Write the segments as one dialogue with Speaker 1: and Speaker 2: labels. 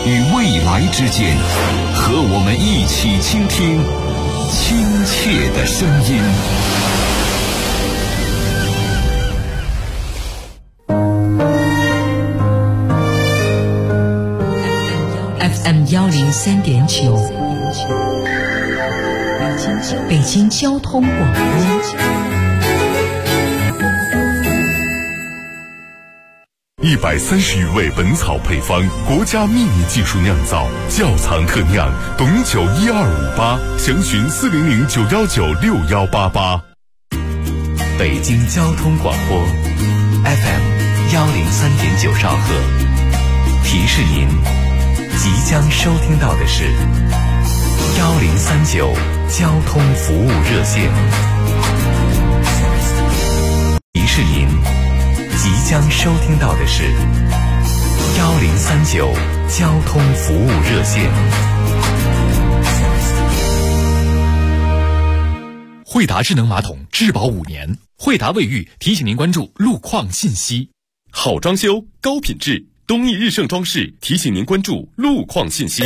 Speaker 1: 与未来之间，和我们一起倾听亲切的声音。
Speaker 2: FM 103.9，北京交通广播。
Speaker 3: 130余味本草配方，国家秘密技术酿造，窖藏特酿，董酒12588，详询40091961188。
Speaker 4: 北京交通广播 FM 103.9兆赫，提示您即将收听到的是1039交通服务热线。提示您即将收听到的是1039交通服务热线。
Speaker 5: 惠达智能马桶质保5年，惠达卫浴提醒您关注路况信息。
Speaker 6: 好装修高品质，东义日盛装饰提醒您关注路况信息。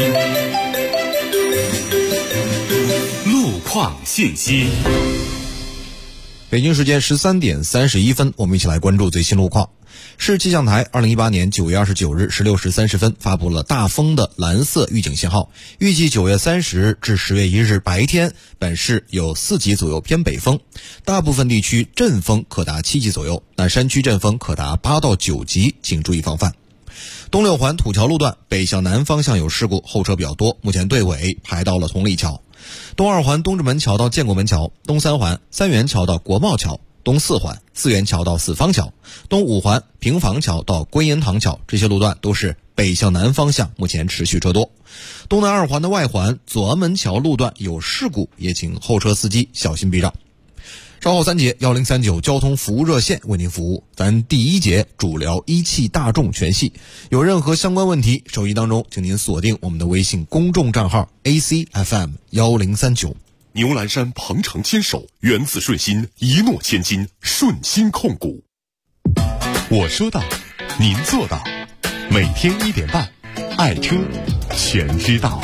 Speaker 6: 路况信息。
Speaker 7: 北京时间13点31分，我们一起来关注最新路况。市气象台2018年9月29日16时30分发布了大风的蓝色预警信号，预计9月30日至10月1日白天，本市有4级左右偏北风，大部分地区阵风可达7级左右，那山区阵风可达8到9级，请注意防范。东六环土桥路段北向南方向有事故，后车比较多，目前队尾排到了同利桥。东二环东直门桥到建国门桥，东三环三元桥到国贸桥，东四环四元桥到四方桥，东五环平房桥到归仁堂桥，这些路段都是北向南方向，目前持续车多。东南二环的外环左安门桥路段有事故，也请后车司机小心避让。稍后3节1039交通服务热线为您服务。咱第1节主聊一汽大众全系，有任何相关问题，手机当中请您锁定我们的微信公众账号 ACFM1039。
Speaker 6: 牛栏山鹏程牵手，源自顺心，一诺千金，顺心控股。
Speaker 3: 我说到，您做到，每天1点半，爱车全知道。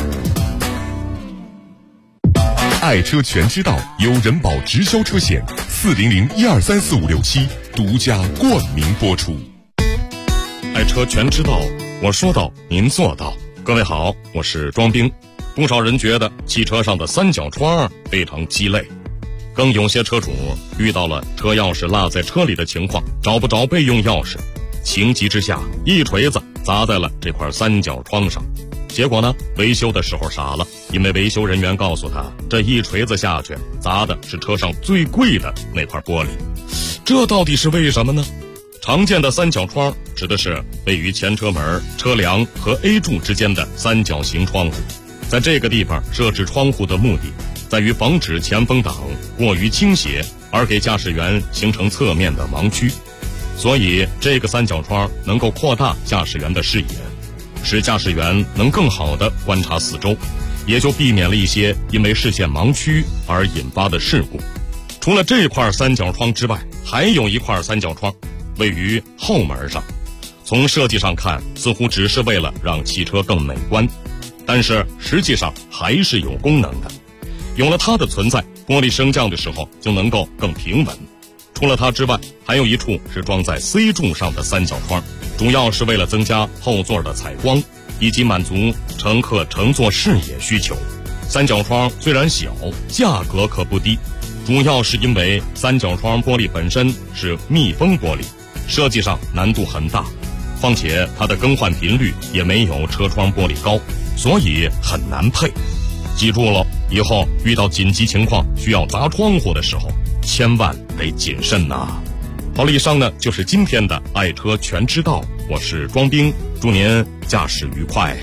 Speaker 3: 爱车全知道由人保直销车险400123456独家冠名播出。
Speaker 8: 爱车全知道，我说到您做到。各位好，我是庄兵。不少人觉得汽车上的三角窗非常鸡肋，更有些车主遇到了车钥匙落在车里的情况，找不着备用钥匙，情急之下一锤子砸在了这块三角窗上。结果呢，维修的时候傻了，因为维修人员告诉他，这一锤子下去砸的是车上最贵的那块玻璃。这到底是为什么呢？常见的三角窗指的是位于前车门、车梁和 A 柱之间的三角形窗户，在这个地方设置窗户的目的在于防止前风挡过于倾斜而给驾驶员形成侧面的盲区，所以这个三角窗能够扩大驾驶员的视野，使驾驶员能更好地观察四周，也就避免了一些因为视线盲区而引发的事故。除了这块三角窗之外，还有一块三角窗位于后门上，从设计上看似乎只是为了让汽车更美观，但是实际上还是有功能的。有了它的存在，玻璃升降的时候就能够更平稳。除了它之外，还有一处是装在 C 柱上的三角窗，主要是为了增加后座的采光，以及满足乘客乘坐视野需求。三角窗虽然小，价格可不低，主要是因为三角窗玻璃本身是密封玻璃，设计上难度很大，况且它的更换频率也没有车窗玻璃高，所以很难配。记住了，以后遇到紧急情况需要砸窗户的时候，千万得谨慎呐。好了，以上呢就是今天的爱车全知道，我是庄兵，祝您驾驶愉快。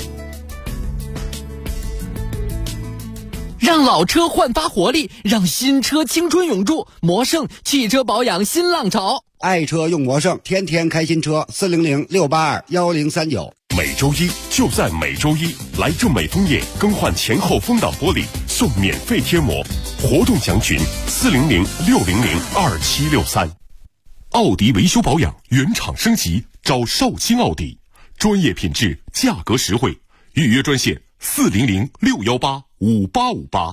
Speaker 9: 让老车焕发活力，让新车青春永驻。魔盛汽车保养新浪潮，
Speaker 10: 爱车用魔盛，天天开新车。400-682-1039。
Speaker 6: 每周一就在每周一，来至美丰业更换前后风挡玻璃送免费贴膜，活动详询400-600-2763。奥迪维修保养原厂升级，找绍兴奥迪，专业品质，价格实惠， 预约专线400-618-5858。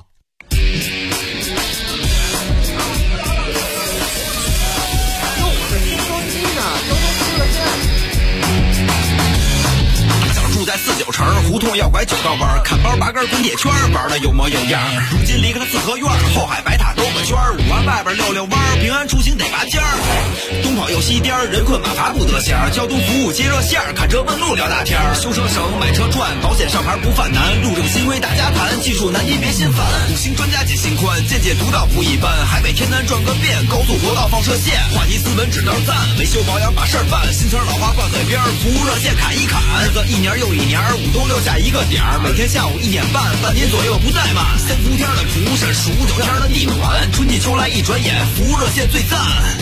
Speaker 11: 住在49城，胡同要拐9道弯，看包拔根滚铁圈，玩的有模有样。如今离开了四合院，后海白塔兜个圈，5环外边溜弯，平安出行得拔尖儿。东跑又西颠，人困马乏不得闲。交通服务接热线，看车问路聊大天。修车省，买车赚，保险上牌不犯难。路政新规大家谈，技术难题别心烦。5星专家解心宽，见解独到不一般。海北天南转个遍，高速国道放射线，话题斯文指道赞，维修保养把事儿办。新车老化灌嘴边，服务热线砍一砍。日子一年又一年，5都留下一个点儿。每天下午1点半，半年左右不怠慢。3伏天的蒲是数9天的地暖，春季秋来一转眼，服务热线最赞。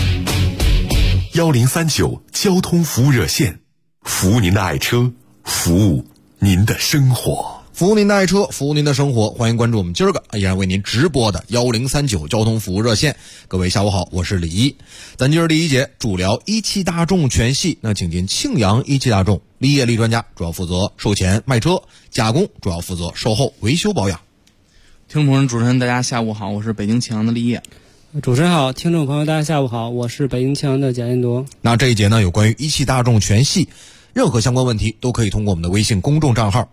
Speaker 6: 1039交通服务热线，服务您的爱车，服务您的生活。
Speaker 7: 服务您的爱车，服务您的生活，欢迎关注我们今儿个依然为您直播的1039交通服务热线。各位下午好，我是李一。咱今儿第一节主聊一汽大众全系，那请进庆阳一汽大众立业力专家，主要负责售前卖车，加工主要负责售后维修保养。
Speaker 12: 听众朋友主持人大家下午好，我是北京庆阳的立业。
Speaker 13: 主持人好，听众朋友大家下午好，我是北京庆阳的贾彦铎。
Speaker 7: 那这一节呢，有关于一汽大众全系任何相关问题都可以通过我们的微信公众账号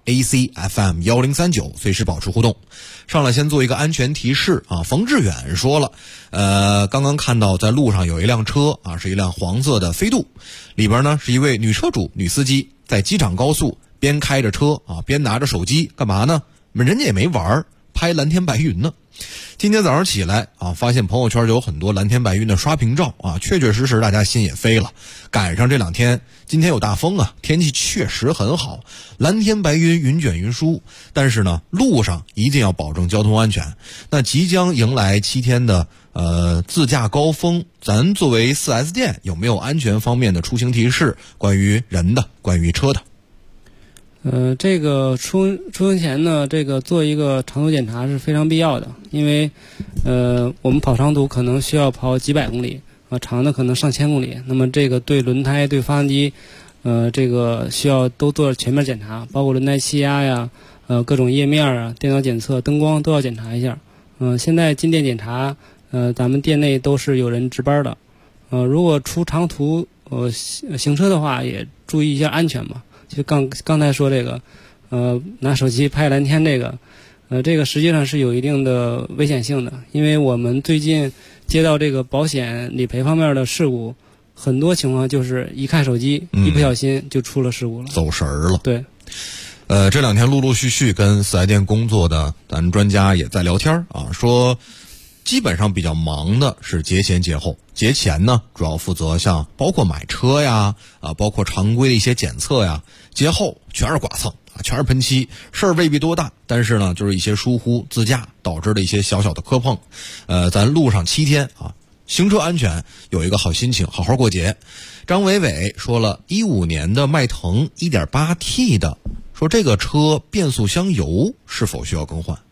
Speaker 7: ACFM1039 随时保持互动。上来先做一个安全提示啊，冯志远说了，刚刚看到在路上有一辆车啊，是一辆黄色的飞度，里边呢是一位女车主女司机在机场高速边开着车啊边拿着手机干嘛呢？人家也没玩，拍蓝天白云呢。今天早上起来啊，发现朋友圈就有很多蓝天白云的刷屏照啊，确确实实大家心也飞了。赶上这2天，今天有大风啊，天气确实很好，蓝天白云，云卷云舒。但是呢，路上一定要保证交通安全。那即将迎来7天的自驾高峰，咱作为 4S 店有没有安全方面的出行提示？关于人的，关于车的？
Speaker 13: 这个出行前呢，这个做一个长途检查是非常必要的，因为我们跑长途可能需要跑几百公里啊，长的可能上千公里。那么这个对轮胎、对发动机，这个需要都做全面检查，包括轮胎气压呀，各种液面啊、电脑检测、灯光都要检查一下。现在进店检查，咱们店内都是有人值班的。如果出长途行车的话，也注意一下安全吧。就刚才说这个，拿手机拍蓝天这个，这个实际上是有一定的危险性的，因为我们最近接到这个保险理赔方面的事故，很多情况就是一看手机，一不小心就出了事故了，
Speaker 7: 走神儿了。
Speaker 13: 对。
Speaker 7: 这2天陆陆续续跟4S店工作的咱专家也在聊天啊，说基本上比较忙的是节前节后。节前呢，主要负责像包括买车呀，包括常规的一些检测呀。节后全是剐蹭啊，全是喷漆，事儿未必多大，但是呢，就是一些疏忽自驾导致的一些小小的磕碰。咱路上7天啊，行车安全有一个好心情，好好过节。张伟伟说了，15年的迈腾 1.8T 的，说这个车变速箱油是否需要更换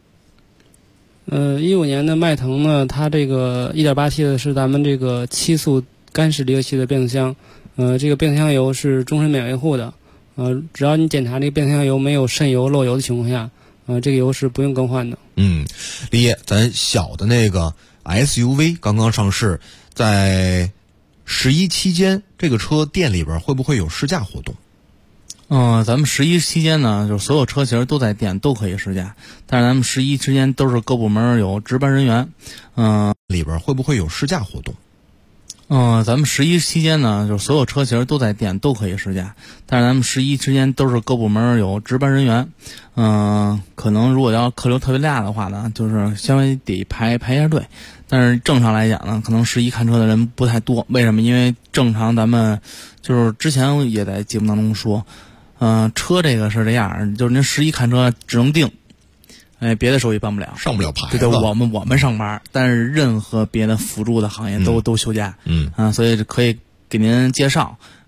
Speaker 13: ？15年的迈腾呢，它这个 1.8T 的是咱们这个7速干式离合器的变速箱，这个变速箱油是终身免维护的，只要你检查这个变速箱油没有渗油漏油的情况下，这个油是不用更换的。
Speaker 7: 李爷，咱小的那个 SUV 刚刚上市，在11期间，这个车店里边会不会有试驾活动？
Speaker 12: 咱们11期间呢，就是所有车其实都在店都可以试驾，但是咱们11期间都是各部门有值班人员，
Speaker 7: 里边会不会有试驾活动？
Speaker 12: 咱们11期间呢，就是所有车其实都在店都可以试驾，但是咱们11期间都是各部门有值班人员，可能如果要客流特别大的话呢，就是稍微得排一下队，但是正常来讲呢，可能11看车的人不太多。为什么？因为正常咱们就是之前也在节目当中说，车这个是这样，就是您11看车只能定，别的手艺办不了，
Speaker 7: 上不了牌子。
Speaker 12: 对，我们上班，但是任何别的辅助的行业都休假。所以可以给您介绍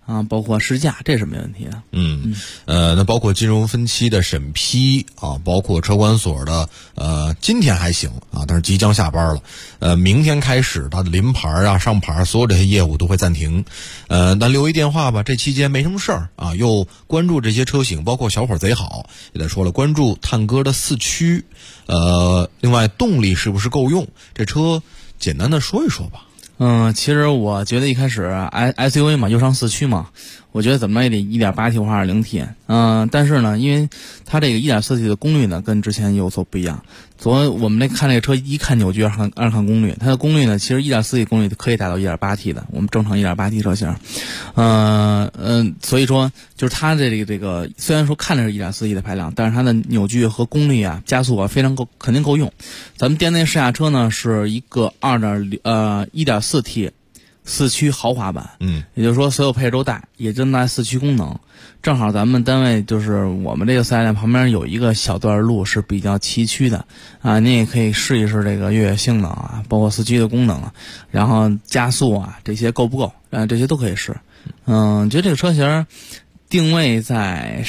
Speaker 12: 啊，包括试驾，这是没问题的。
Speaker 7: 那包括金融分期的审批啊，包括车管所的今天还行啊，但是即将下班了。明天开始它的临牌啊、上牌所有这些业务都会暂停。但留一电话吧，这期间没什么事儿啊，又关注这些车型，包括小伙贼好也得说了，关注探歌的4驱，另外动力是不是够用？这车简单的说一说吧。
Speaker 12: 其实我觉得一开始 SUV 嘛，又上4驱嘛，我觉得怎么也得 1.8T 或 2.0T。但是呢，因为它这个 1.4T 的功率呢跟之前有所不一样。我们看这个车，一看扭矩，二看功率，它的功率呢，其实 1.4T 功率可以达到 1.8T 的，我们正常 1.8T 车型。所以说就是它的这个虽然说看着是 1.4T 的排量，但是它的扭矩和功率啊、加速啊非常肯定够用。咱们店内试驾车呢是一个1.4T 4驱豪华版，也就是说所有配置都带，也正带4驱功能。正好咱们单位就是我们这个4S店旁边有一个小段路是比较崎岖的啊，您也可以试一试这个越野性能啊，包括4驱的功能啊，然后加速啊这些够不够？这些都可以试。觉得这个车型定位在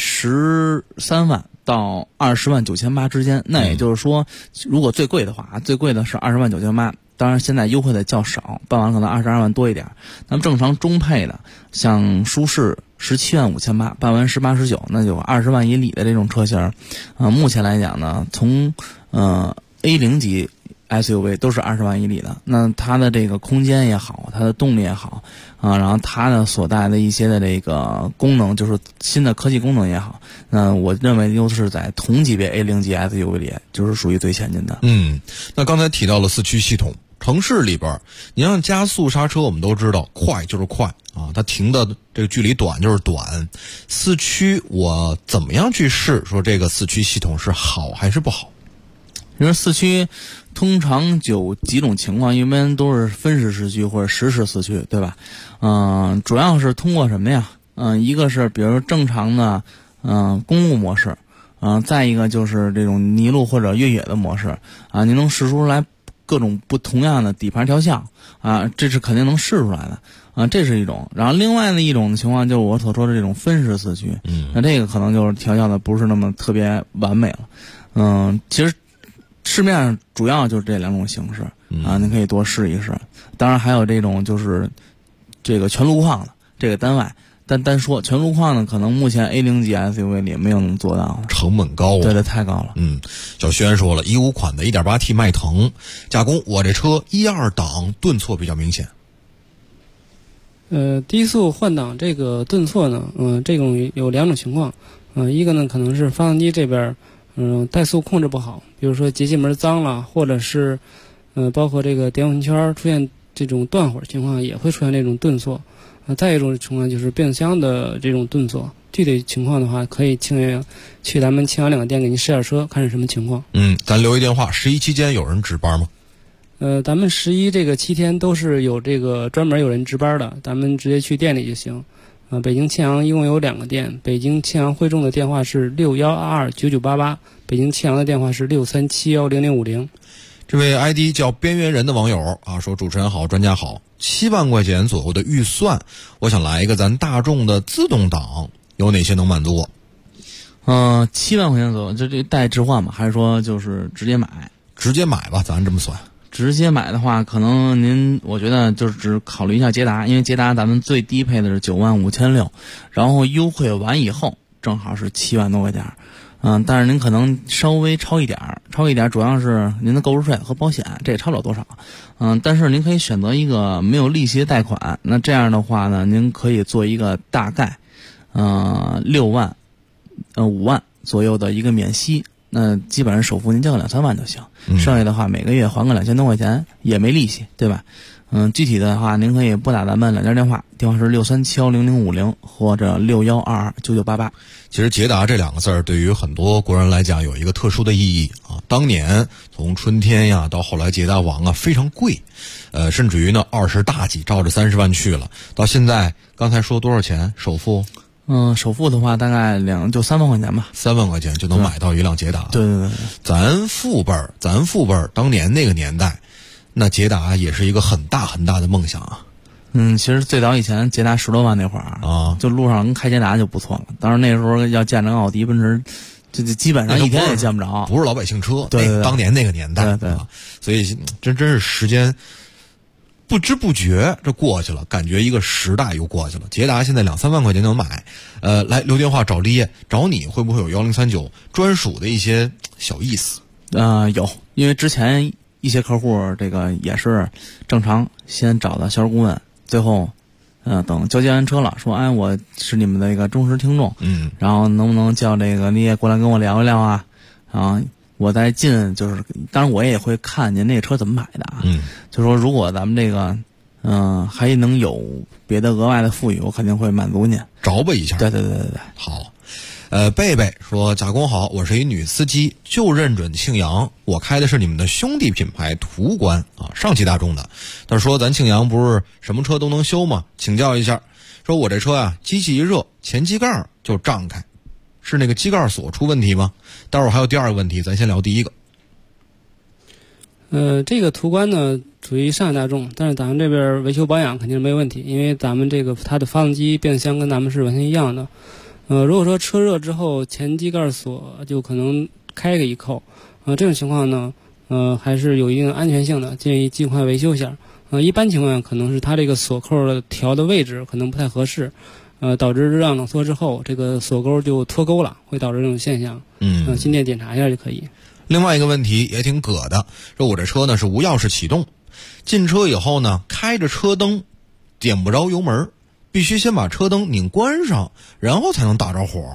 Speaker 12: 13万到20万9800之间，那也就是说，如果最贵的话，最贵的是20万9800。当然现在优惠的较少，办完可能22万多一点。那么正常中配的，像舒适17万5800，办完18、19，那就20万以里的这种车型，目前来讲呢，从A0级 SUV 都是20万以里的。那它的这个空间也好，它的动力也好啊，然后它的所带的一些的这个功能，就是新的科技功能也好，那我认为又是在同级别 A0级 SUV 里就是属于最先进的。
Speaker 7: 那刚才提到了4驱系统。城市里边，你像加速刹车，我们都知道快就是快啊，它停的这个距离短就是短。4驱我怎么样去试说这个4驱系统是好还是不好？
Speaker 12: 因为4驱通常有几种情况，一般都是分时4驱或者实时4驱，对吧？主要是通过什么呀？一个是比如正常的公路模式，再一个就是这种泥路或者越野的模式啊，你能试出来各种不同样的底盘调校啊，这是肯定能试出来的啊，这是一种。然后另外的一种情况就是我所说的这种分时4驱，那这个可能就是调校的不是那么特别完美了。其实市面上主要就是这2种形式啊，你可以多试一试。当然还有这种就是这个全路况的，这个单外。单说全路况呢，可能目前 A0级 SUV 里没有能做到，
Speaker 7: 成本高啊，
Speaker 12: 对，太高了。
Speaker 7: 小轩说了，15款的 1.8T 迈腾加工，我这车1.2档顿挫比较明显。
Speaker 13: 低速换挡这个顿挫呢，这种有2种情况。一个呢可能是发动机这边怠速控制不好，比如说节气门脏了，或者是包括这个点火圈出现这种断火情况，也会出现这种顿挫。再一种情况就是变速箱的这种顿挫，具体情况的话，可以去咱们庆阳2个店给您试下车，看是什么情况。
Speaker 7: 咱留一电话。11期间有人值班吗？
Speaker 13: 咱们11这个7天都是有这个专门有人值班的，咱们直接去店里就行。北京庆阳一共有2个店，北京庆阳汇众的电话是61229988，北京庆阳的电话是63710050。
Speaker 7: 这位 ID 叫边缘人的网友啊说，主持人好，专家好，7万块钱左右的预算，我想来一个咱大众的自动挡，有哪些能满足我
Speaker 12: ？7万块钱左右，这带置换吗？还是说就是直接买？
Speaker 7: 直接买吧，咱这么算。
Speaker 12: 直接买的话，可能我觉得就是只考虑一下捷达，因为捷达咱们最低配的是95600，然后优惠完以后正好是7万多块钱。但是您可能稍微超一点，主要是您的购置税和保险，这也超不了多少。但是您可以选择一个没有利息的贷款，那这样的话呢，您可以做一个大概5万左右的一个免息，那基本上首付您交个2-3万就行，剩下的话每个月还个2000多块钱，也没利息，对吧？具体的话，您可以拨打咱们2家电话，电话是63710050或者61229988。
Speaker 7: 其实捷达这2个字儿对于很多国人来讲有一个特殊的意义啊。当年从春天呀到后来捷达王啊非常贵，甚至于呢20大几照着30万去了。到现在刚才说多少钱首付？
Speaker 12: 首付的话大概就3万块钱吧
Speaker 7: ，3万块钱就能买到一辆捷达。
Speaker 12: 对。
Speaker 7: 咱父辈儿当年那个年代，那捷达也是一个很大很大的梦想啊。
Speaker 12: 其实最早以前捷达10多万那会儿
Speaker 7: 啊，
Speaker 12: 就路上能开捷达就不错了。当然那时候要见着奥迪、奔驰，这基本上一天也见不着，
Speaker 7: 不是老百姓车。
Speaker 12: 对，
Speaker 7: 当年那个年代，
Speaker 12: 对，
Speaker 7: 所以真是时间不知不觉这过去了，感觉一个时代又过去了。捷达现在2-3万块钱能买，来留电话找李爷，找你会不会有1039专属的一些小意思？
Speaker 12: 有，因为之前一些客户这个也是正常先找到销售顾问，最后等交接完车了，说我是你们的一个忠实听众，然后能不能叫这个你也过来跟我聊一聊啊？我再进就是当然我也会看您这个车怎么买的啊，就说如果咱们这个还能有别的额外的富裕，我肯定会满足您，
Speaker 7: 着吧一下。
Speaker 12: 对，
Speaker 7: 好。贝贝说：“贾工好，我是一女司机，就认准庆阳，我开的是你们的兄弟品牌途观啊，上汽大众的。他说咱庆阳不是什么车都能修吗？请教一下，说我这车啊，机器一热，前机盖就胀开，是那个机盖锁出问题吗？待会儿还有第二个问题，咱先聊第一个。
Speaker 13: 这个途观呢属于上汽大众，但是咱们这边维修保养肯定是没有问题，因为咱们这个它的发动机、变速箱跟咱们是完全一样的。如果说车热之后前机盖锁就可能开个一扣，这种情况呢，还是有一定安全性的，建议尽快维修一下。一般情况下可能是它这个锁扣的调的位置可能不太合适，导致热胀冷缩之后，这个锁钩就脱钩了，会导致这种现象。进店检查一下就可以。
Speaker 7: 另外一个问题也挺葛的，说我这车呢是无钥匙启动，进车以后呢开着车灯，点不着油门。必须先把车灯拧关上，然后才能打着火。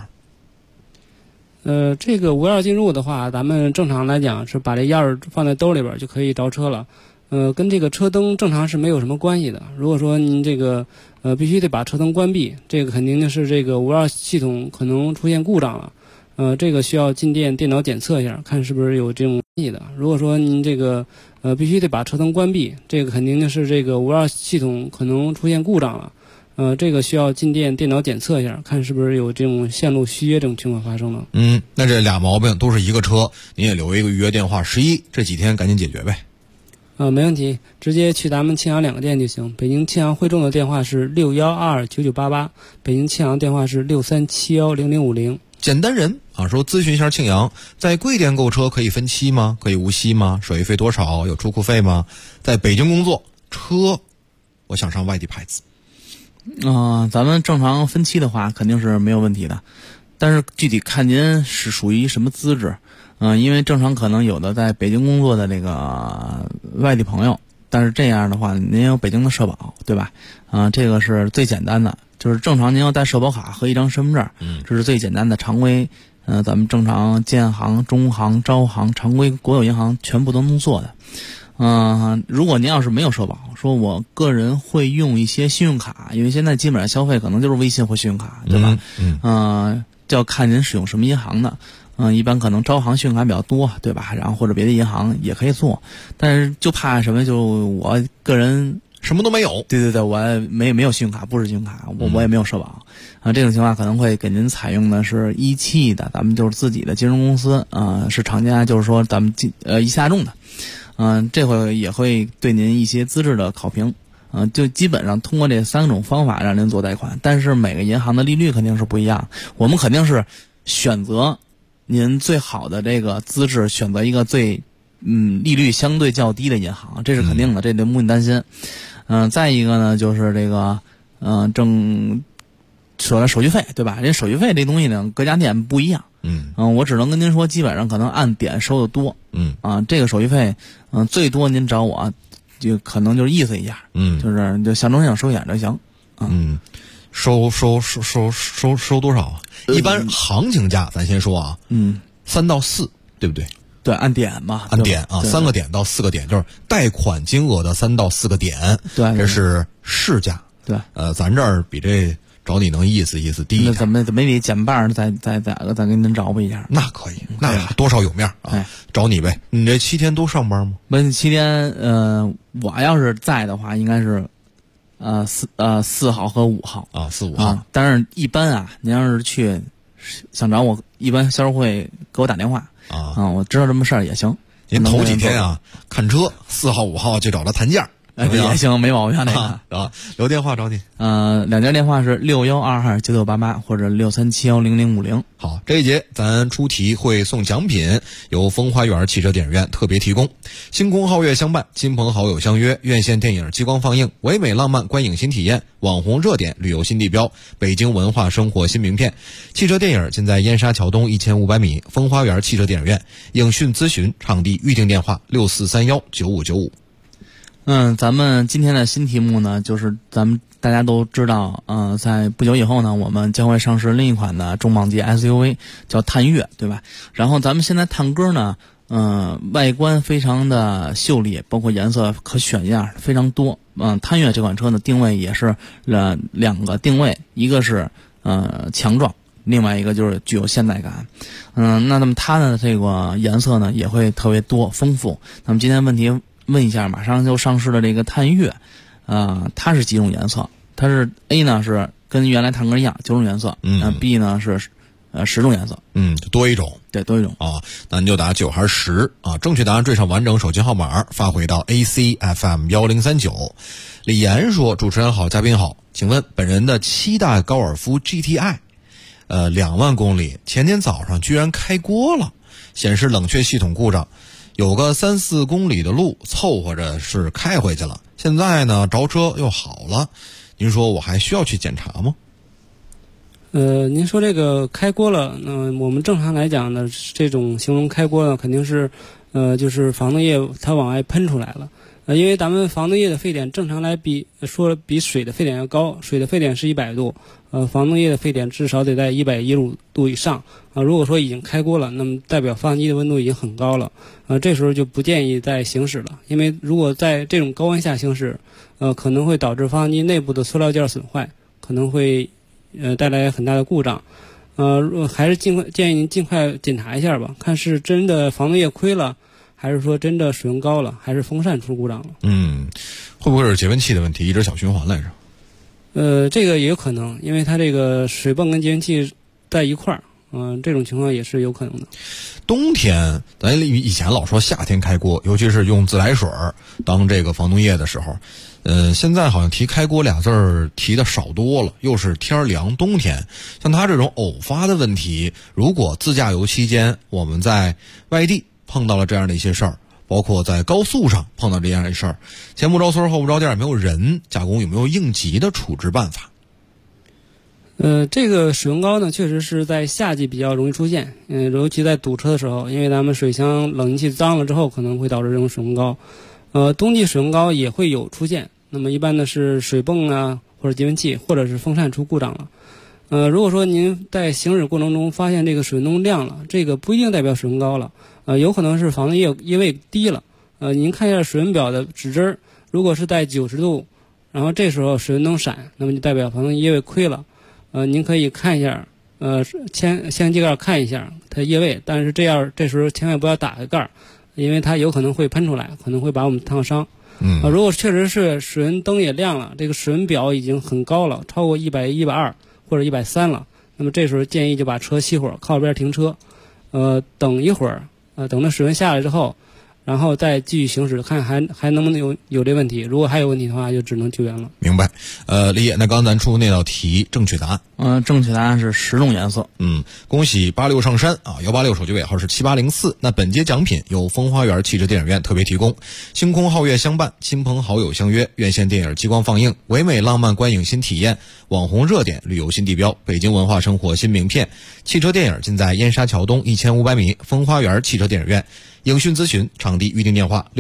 Speaker 13: 这个无钥匙进入的话，咱们正常来讲是把这钥匙放在兜里边就可以着车了。跟这个车灯正常是没有什么关系的。如果说您这个必须得把车灯关闭，这个肯定就是这个无钥匙系统可能出现故障了。这个需要进店电脑检测一下，看是不是有这种关系的。如果说您这个必须得把车灯关闭，这个肯定就是这个无钥匙系统可能出现故障了。这个需要进店电脑检测一下，看是不是有这种线路续约这种情况发生了。
Speaker 7: 那这俩毛病都是一个车，您也留一个预约电话11，这几天赶紧解决呗。
Speaker 13: 没问题，直接去咱们庆阳2个店就行。北京庆阳汇众的电话是61229988，北京庆阳电话是63710050。
Speaker 7: 简单人啊，说咨询一下庆阳，在贵店购车可以分期吗？可以无息吗？手续费多少？有出库费吗？在北京工作，车我想上外地牌子。
Speaker 12: 咱们正常分期的话肯定是没有问题的，但是具体看您是属于什么资质。因为正常可能有的在北京工作的这个外地朋友，但是这样的话您有北京的社保，对吧？这个是最简单的，就是正常您要带社保卡和一张身份证，这是最简单的常规。咱们正常建行、中行、招行、常规国有银行全部都能做的。如果您要是没有社保，说我个人会用一些信用卡，因为现在基本上消费可能就是微信或信用卡，对吧？就要看您使用什么银行的。一般可能招行信用卡比较多，对吧？然后或者别的银行也可以做，但是就怕什么？就我个人
Speaker 7: 什么都没有。
Speaker 12: 对，我没有信用卡，不是信用卡，我也没有社保。这种情况可能会给您采用的是一汽的，咱们就是自己的金融公司，是厂家，就是说咱们一汽大众的。这会也会对您一些资质的考评。就基本上通过这3种方法让您做贷款，但是每个银行的利率肯定是不一样，我们肯定是选择您最好的这个资质，选择一个最利率相对较低的银行，这是肯定的，这不用担心。再一个呢，就是这个说了手续费，对吧？人手续费这东西呢，各家店不一样。我只能跟您说，基本上可能按点收的多。这个手续费，最多您找我，就可能就是意思一下。就是就象征性收一点就行。
Speaker 7: 收多少啊？一般行情价咱先说啊，3到4，对不对？
Speaker 12: 对，按点嘛，
Speaker 7: 按点啊，3个点到4个点，就是贷款金额的3到4个点。
Speaker 12: 对，
Speaker 7: 这是市价。
Speaker 12: 对，
Speaker 7: 咱这儿比这找你能意思意思低一点。
Speaker 12: 那怎么比减半再给您找补一下？
Speaker 7: 那可以，那多少有面啊。找你呗。你这7天都上班吗？
Speaker 12: 不，7天，我要是在的话，应该是。4号和5号
Speaker 7: 啊，4、5号。
Speaker 12: 但是一般啊，您要是去想找我，一般销售会给我打电话我知道这么事儿也行。
Speaker 7: 您头几天啊看车，4号、5号就找他谈价，
Speaker 12: 也行，没毛病那个
Speaker 7: 啊。留电话找你，
Speaker 12: 两家电话是61229988或者63710050。
Speaker 7: 好，这一节咱出题会送奖品，由风花园汽车电影院特别提供。星空皓月相伴，亲朋好友相约，院线电影激光放映，唯美浪漫观影新体验，网红热点旅游新地标，北京文化生活新名片。汽车电影尽在燕莎桥东1500米风花园汽车电影院。影讯咨询场地预订电话64319595。
Speaker 12: 咱们今天的新题目呢，就是咱们大家都知道，在不久以后呢，我们将会上市另一款的重磅级 SUV， 叫探岳，对吧？然后咱们现在探歌呢，外观非常的秀丽，包括颜色可选样非常多。探岳这款车呢，定位也是两个定位，一个是强壮，另外一个就是具有现代感。那么它的这个颜色呢，也会特别多丰富。那么今天问一下，马上就上市的这个探岳，它是几种颜色？它是 A 呢是跟原来探歌一样9种颜色，B 呢是10种颜色，
Speaker 7: 多一种，
Speaker 12: 对，多一种
Speaker 7: 啊。那你就打9还是10啊？正确答案缀上完整手机号码，发回到 ACFM1039。李岩说：“主持人好，嘉宾好，请问本人的7代高尔夫 GTI，2万公里，前天早上居然开锅了，显示冷却系统故障。”有个3-4公里的路，凑合着是开回去了。现在呢，着车又好了。您说我还需要去检查吗？
Speaker 13: 您说这个开锅了，我们正常来讲呢，这种形容开锅呢，肯定是，就是防冻液它往外喷出来了。因为咱们防冻液的沸点正常来比水的沸点要高，水的沸点是100度，防冻液的沸点至少得在115度以上啊。如果说已经开锅了，那么代表发动机的温度已经很高了，这时候就不建议再行驶了，因为如果在这种高温下行驶，可能会导致发动机内部的塑料件损坏，可能会带来很大的故障。还是建议您尽快检查一下吧，看是真的防冻液亏了，还是说真的水温高了，还是风扇出故障了？
Speaker 7: 会不会是节温器的问题，一直小循环来着？
Speaker 13: 这个也有可能，因为它这个水泵跟节温器在一块儿，这种情况也是有可能的。
Speaker 7: 冬天，咱以前老说夏天开锅，尤其是用自来水当这个防冻液的时候，现在好像提开锅俩字儿提的少多了，又是天凉冬天，像它这种偶发的问题，如果自驾游期间我们在外地碰到了这样的一些事儿，包括在高速上碰到这样的事儿，前不着村后不着店，也没有人加工，有没有应急的处置办法？
Speaker 13: 这个水温高呢，确实是在夏季比较容易出现，尤其在堵车的时候，因为咱们水箱冷凝器脏了之后，可能会导致这种水温高。冬季水温高也会有出现，那么一般的是水泵啊，或者节温器，或者是风扇出故障了。如果说您在行驶过程中发现这个水温度亮了，这个不一定代表水温高了，有可能是防冻液位低了。您看一下水温表的指针，如果是在90度，然后这时候水温灯闪，那么就代表防冻液位亏了。您可以看一下，掀机盖看一下它液位，但是这时候千万不要打开盖，因为它有可能会喷出来，可能会把我们烫伤。如果确实是水温灯也亮了，这个水温表已经很高了，超过100、120或者130了，那么这时候建议就把车熄火，靠边停车，等一会儿，等到水温下来之后，然后再继续行驶，看还能不能有这问题。如果还有问题的话，就只能救援了。
Speaker 7: 明白。李野，那刚咱出那道题正确答案？
Speaker 12: 正确答案是10种颜色。
Speaker 7: 恭喜86上山啊！186手机尾号是7804。那本节奖品由风花园汽车电影院特别提供，星空皓月相伴，亲朋好友相约，院线电影激光放映，唯美浪漫观影新体验，网红热点旅游新地标，北京文化生活新名片。汽车电影尽在燕莎桥东1500米风花园汽车电影院。影讯咨询场地预订电话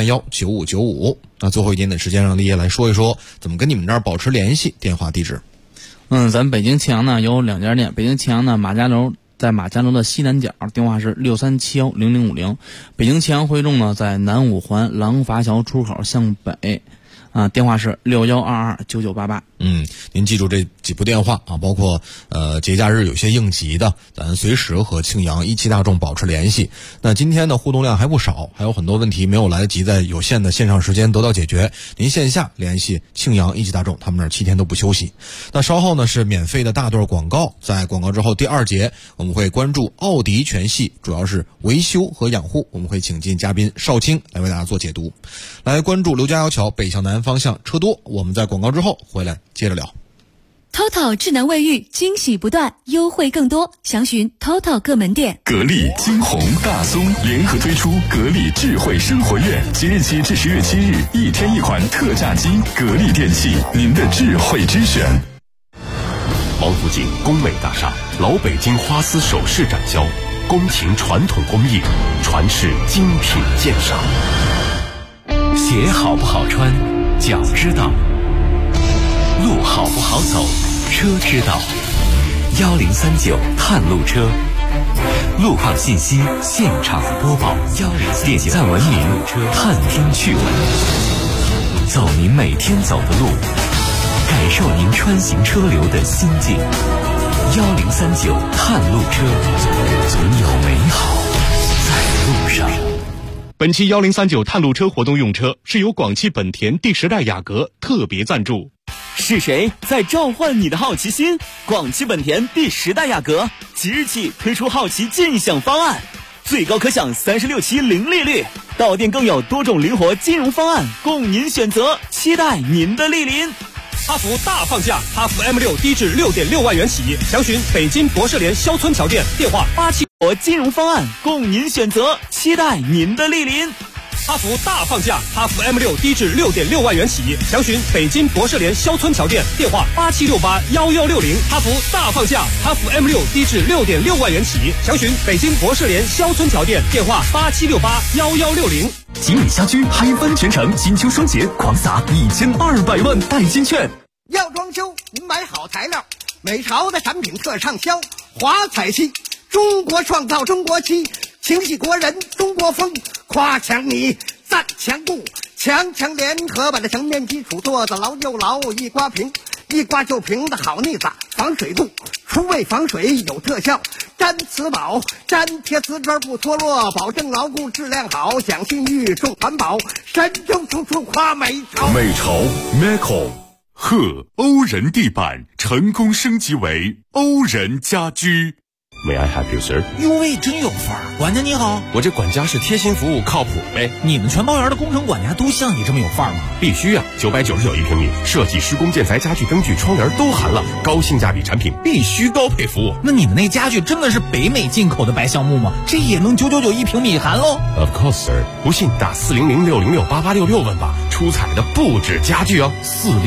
Speaker 7: 64319595。那最后一点点时间，让李野来说一说怎么跟你们这儿保持联系，电话地址。
Speaker 12: 咱北京庆阳呢有2家店，北京庆阳呢在马家楼的西南角，电话是63710050。北京庆阳汇众呢在南五环廊筏桥出口向北。 电话是61229988。
Speaker 7: 您记住这几部电话啊，包括节假日有些应急的，咱随时和庆阳一汽大众保持联系。那今天的互动量还不少，还有很多问题没有来得及在有限的线上时间得到解决，您线下联系庆阳一汽大众，他们那儿7天都不休息。那稍后呢是免费的大段广告，在广告之后第2节我们会关注奥迪全系，主要是维修和养护，我们会请进嘉宾邵青来为大家做解读。来关注刘家窑桥北向南方向车多，我们在广告之后回来接着聊。
Speaker 14: TOTO 智能卫浴惊喜不断，优惠更多，详询 TOTO 各门店。
Speaker 1: 格力、金鸿、大松联合推出格力智慧生活院，即日起至10月7日，1天1款特价机。格力电器，您的智慧之选。
Speaker 6: 王府井工美大厦老北京花丝首饰展销，宫廷传统工艺，传世精品鉴赏。
Speaker 4: 鞋好不好穿，脚知道；路好不好走，车知道。1039探路车，路况信息现场播报，点赞文明，探听趣闻，走您每天走的路，感受您穿行车流的心境。1039探路车，总有美好在路上。
Speaker 15: 本期1039探路车活动用车是由广汽本田第10代雅阁特别赞助。
Speaker 16: 是谁在召唤你的好奇心？广汽本田第10代雅阁即日起推出好奇尽享方案，最高可享36期零利率，到店更有多种灵活金融方案供您选择，期待您的莅临。
Speaker 15: 哈弗大放价，哈弗 M6 低至6.6万元起，详询北京博士联肖村桥店，电话87。
Speaker 16: 金融方案供您选择，期待您的莅临。
Speaker 15: 哈弗大放价，哈弗 M6 低至6.6万元起，详询北京博士联肖村桥店，电话87681160。哈弗大放价，哈弗 M6 低至6.6万元起，详询北京博士联肖村桥店，电话87681160。
Speaker 1: 锦里家居嗨翻全城，金秋双节狂撒1200万代金券。
Speaker 17: 要装修，您买好材料，美潮的产品特畅销，华彩漆，中国创造中国漆，情系国人中国风，夸强你赞强固，强联合把这墙面基础做得牢又牢，一刮平一刮就平的好腻子，防水度，除味防水有特效，粘瓷宝粘贴瓷砖不脱落，保证牢固质量好，讲信誉重环保，神州处处夸美潮。
Speaker 3: 美潮 Meco 贺欧人地板成功升级为欧人家居。
Speaker 6: May I help you, sir？
Speaker 18: 哟喂，真有范儿！管家你好，
Speaker 6: 我这管家是贴心服务，靠谱呗。
Speaker 18: 你们全包园的工程管家都像你这么有范儿吗？
Speaker 6: 必须啊！999一平米，设计、施工、建材、家具、灯具、窗帘都含了，高性价比产品，必须高配服务。
Speaker 18: 那你们那家具真的是北美进口的白橡木吗？这也能999一平米含喽
Speaker 6: ？Of course, sir。不信打400-606-8866问吧，出彩的不止家具哦。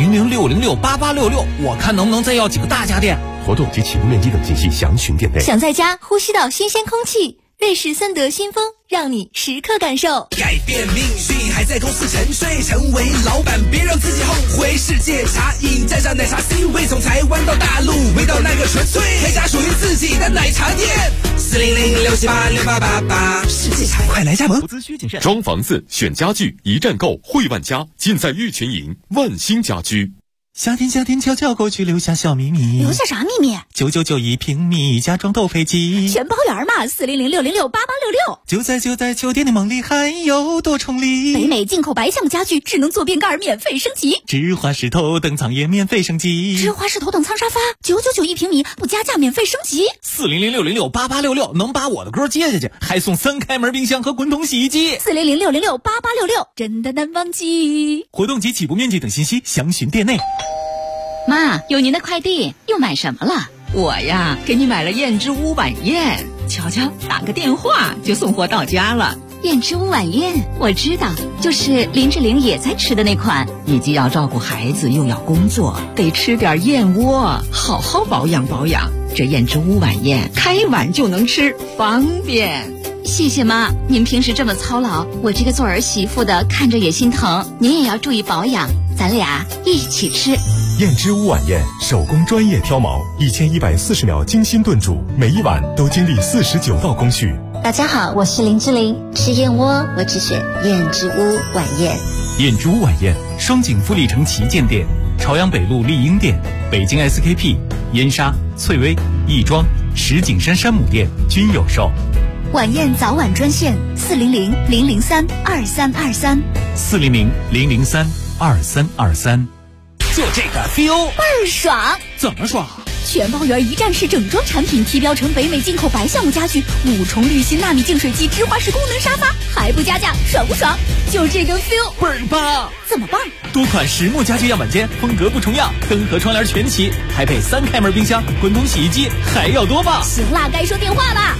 Speaker 18: 400-606-8866，我看能不能再要几个大家电。
Speaker 6: 活动及起步面积等信息详询店内。
Speaker 14: 想在家呼吸到新鲜空气，瑞士森德新风让你时刻感受。
Speaker 11: 改变命运还在公司沉睡，成为老板别让自己后悔。世界茶饮加上奶茶 C 位，从台湾到大陆，味道那个纯粹，开家属于自己的奶茶店。400-678-6888，世界茶快来加盟。
Speaker 15: 投资需谨慎。
Speaker 6: 装房子选家具一站购，汇万家尽在玉群营万兴家居。
Speaker 18: 夏天悄悄过去，留下小秘密。
Speaker 14: 留下啥秘密
Speaker 18: ？999一平米，家装都配齐，
Speaker 14: 全包圆嘛！400-606-8866，
Speaker 18: 就在酒店的梦里，还有多重礼。
Speaker 14: 北美进口白橡木家具，智能坐便盖免费升级，
Speaker 18: 芝华士头等舱也免费升级，
Speaker 14: 芝华士头等舱沙发999一平米，不加价免费升级。
Speaker 18: 400-606-8866，能把我的歌接下去，还送3开门冰箱和滚筒洗衣机。
Speaker 14: 400-606-8866，真的难忘记。
Speaker 18: 活动及起步面积等信息详询店内。
Speaker 19: 妈，有您的快递，又买什么了？
Speaker 2: 我呀，给你买了燕之屋晚宴，瞧瞧，打个电话就送货到家了。
Speaker 19: 燕之屋晚宴，我知道，就是林志玲也在吃的那款。
Speaker 2: 你既要照顾孩子，又要工作，得吃点燕窝，好好保养保养。这燕之屋晚宴，开碗就能吃，方便。
Speaker 19: 谢谢妈，您平时这么操劳，我这个做儿媳妇的看着也心疼。您也要注意保养，咱俩一起吃。
Speaker 20: 燕之屋晚宴，手工专业挑毛，1140秒精心炖煮，每一碗都经历49道工序。
Speaker 21: 大家好，我是林志玲，吃燕窝我只选燕之屋晚宴。
Speaker 18: 燕之屋晚宴双井富力城旗舰店、朝阳北路丽婴店、北京 SKP、燕莎、翠微、亦庄、石景山山姆店均有售。
Speaker 14: 晚宴早晚专线400-003-2323
Speaker 18: 400-003-2323。就这个 feel
Speaker 14: 倍儿爽！
Speaker 18: 怎么爽？
Speaker 14: 全包圆一站式整装产品，提标成北美进口白橡木家具，5重滤芯纳米净水机，芝华士功能沙发，还不加价，爽不爽？就这个 feel
Speaker 18: 倍儿棒！
Speaker 14: 怎么棒？
Speaker 18: 多款实木家具样板间，风格不重样，灯和窗帘全齐，还配3开门冰箱、滚筒洗衣机，还要多棒！
Speaker 14: 行啦，该说电话啦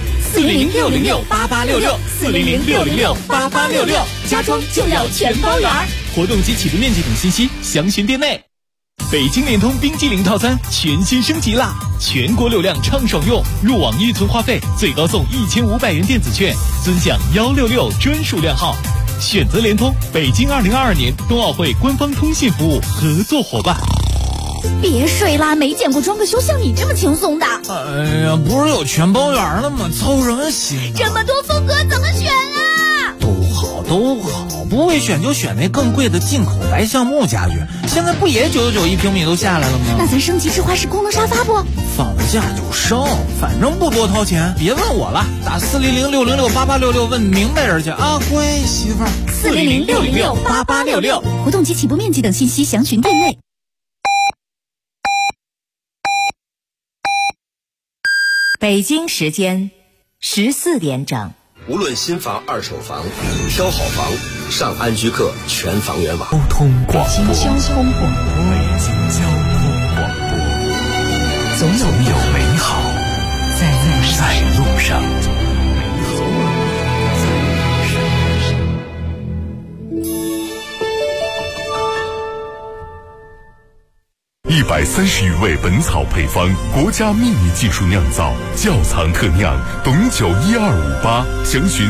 Speaker 18: ，400-606-8866，400-606-8866，家装就要全包圆。活动及起步面积等信息详询店内。北京联通冰激凌套餐全新升级啦！全国流量畅爽用，入网预存话费最高送1500元电子券，尊享166专属量号。选择联通，北京2022年冬奥会官方通信服务合作伙伴。
Speaker 14: 别睡啦，没见过装个修像你这么轻松的。
Speaker 18: 哎呀，不是有全包圆了吗？凑什么心？
Speaker 14: 这么多风格怎么选啊？
Speaker 18: 都好，不会选就选那更贵的进口白橡木家具，现在不也991一平米都下来了吗？
Speaker 14: 那咱升级芝华士功能沙发不？
Speaker 18: 放了假就升，反正不多掏钱。别问我了，打400-606-8866问明白人去啊！乖媳妇儿
Speaker 14: ，400-606-8866，活动及起步面积等信息详询店内。
Speaker 2: 北京时间14点整。
Speaker 21: 无论新房、二手房，挑好房，上安居客全房源网。
Speaker 4: 交通广播，
Speaker 2: 北京交通广播，
Speaker 4: 北京交通广播，总有美好在路上。
Speaker 3: 130余味本草配方，国家秘密技术酿造，窖藏特酿，董酒12588，详询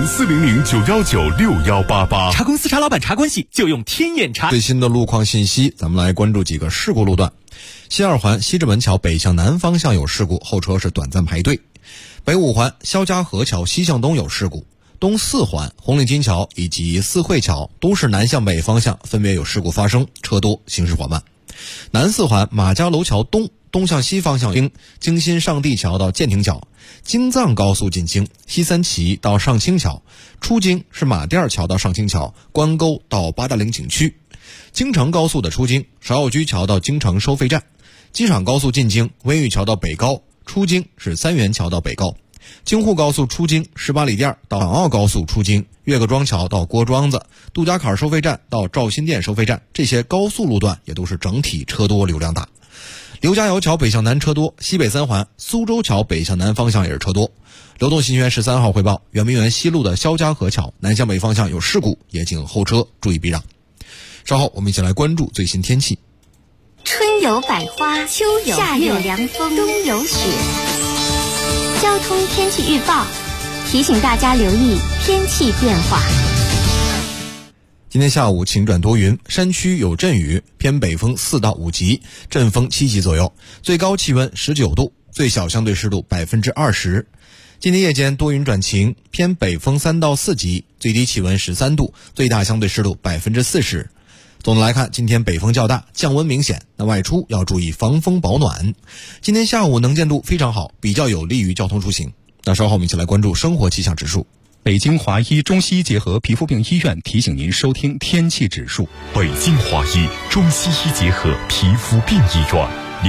Speaker 3: 400-919-6188。
Speaker 18: 茶公司茶老板茶关系就用天眼茶。
Speaker 7: 最新的路况信息，咱们来关注几个事故路段。西二环西直门桥北向南方向有事故，后车是短暂排队。北五环肖家河桥西向东有事故。东四环红领巾桥以及四惠桥都是南向北方向分别有事故发生，车多，行驶缓慢。南四环马家楼桥东向西方向京新上地桥到建亭桥，京藏高速进京西三旗到上清桥，出京是马甸桥到上清桥，关沟到八达岭景区。京承高速的出京芍药居桥到京承收费站，机场高速进京威玉桥到北高，出京是三元桥到北高。京沪高速出京18里店到港澳高速出京岳各庄桥到郭庄子，杜家坎收费站到赵新店收费站，这些高速路段也都是整体车多流量大。刘家窑桥北向南车多，西北三环苏州桥北向南方向也是车多。流动新轩13号汇报，圆明园西路的肖家河桥南向北方向有事故，也请后车注意避让。稍后我们一起来关注最新天气。
Speaker 19: 春有百花，秋有夏有凉风，冬有雪。交通天气预报提醒大家留意天气变化。
Speaker 7: 今天下午晴转多云，山区有阵雨，偏北风4到5级，阵风7级左右，最高气温19度，最小相对湿度20%。今天夜间多云转晴，偏北风3到4级，最低气温13度，最大相对湿度40%。总的来看，今天北风较大，降温明显，那外出要注意防风保暖。今天下午能见度非常好，比较有利于交通出行。那稍后我们一起来关注生活气象指数。
Speaker 20: 北京华医中西医结合皮肤病医院提醒您收听天气指数。
Speaker 3: 北京华医中西医结合皮肤病医院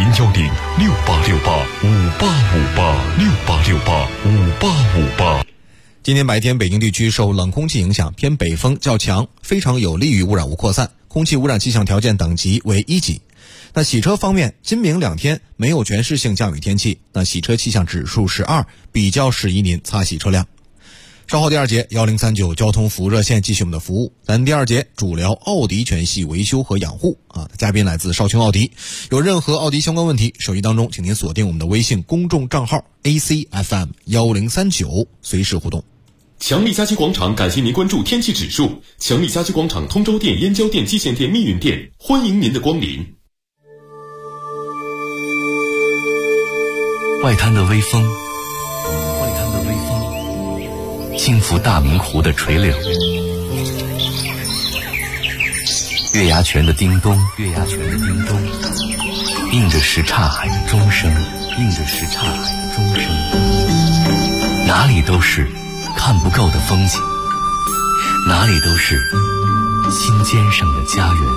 Speaker 3: ，010-6868-5858，6868-5858。
Speaker 7: 今天白天北京地区受冷空气影响，偏北风较强，非常有利于污染物扩散，空气污染气象条件等级为1级。那洗车方面，今明2天没有全市性降雨天气，那洗车气象指数是2，比较适宜您擦洗车辆。稍后第二节1039交通服务热线继续我们的服务，咱第二节主聊奥迪全系维修和养护嘉宾来自少卿奥迪。有任何奥迪相关问题，手机当中请您锁定我们的微信公众账号 ACFM1039，随时互动。
Speaker 1: 强力家居广场感谢您关注天气指数。强力家居广场通州店、燕郊店、蓟县店、密云店，欢迎您的光临。
Speaker 4: 外滩的微风，轻拂大明湖的垂柳， 月牙泉的叮咚，月牙泉的叮咚，映着什刹海的钟声，映着什刹海的钟声。哪里都是看不够的风景，哪里都是心尖上的家园。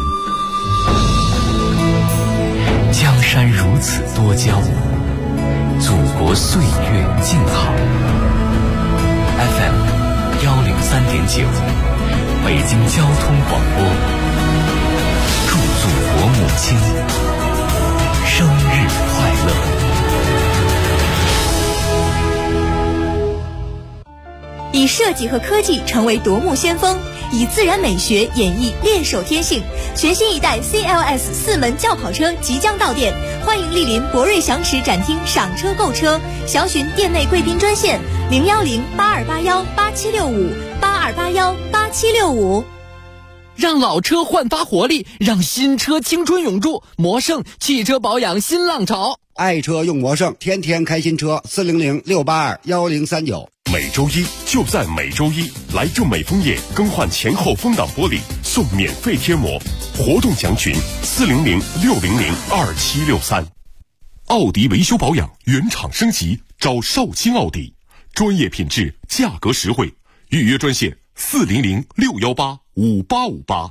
Speaker 4: 江山如此多娇，祖国岁月静好。FM 103.9，北京交通广播，祝祖国母亲生日快乐。
Speaker 14: 以设计和科技成为夺目先锋，以自然美学演绎练手天性。全新一代 CLS 4门轿跑车即将到店，欢迎莅临博瑞祥驰展厅赏车购车，详询店内贵宾专线010-8281-8765，8281-8765。
Speaker 9: 让老车焕发活力，让新车青春永驻。魔盛汽车保养新浪潮，
Speaker 10: 爱车用魔盛，天天开新车，400-682-1039。
Speaker 6: 每周一就在每周一，来就美枫叶更换前后风挡玻璃送免费贴膜，活动详询400-600-2763。奥迪维修保养原厂升级，找少卿奥迪，专业品质，价格实惠，预约专线400-618-5858。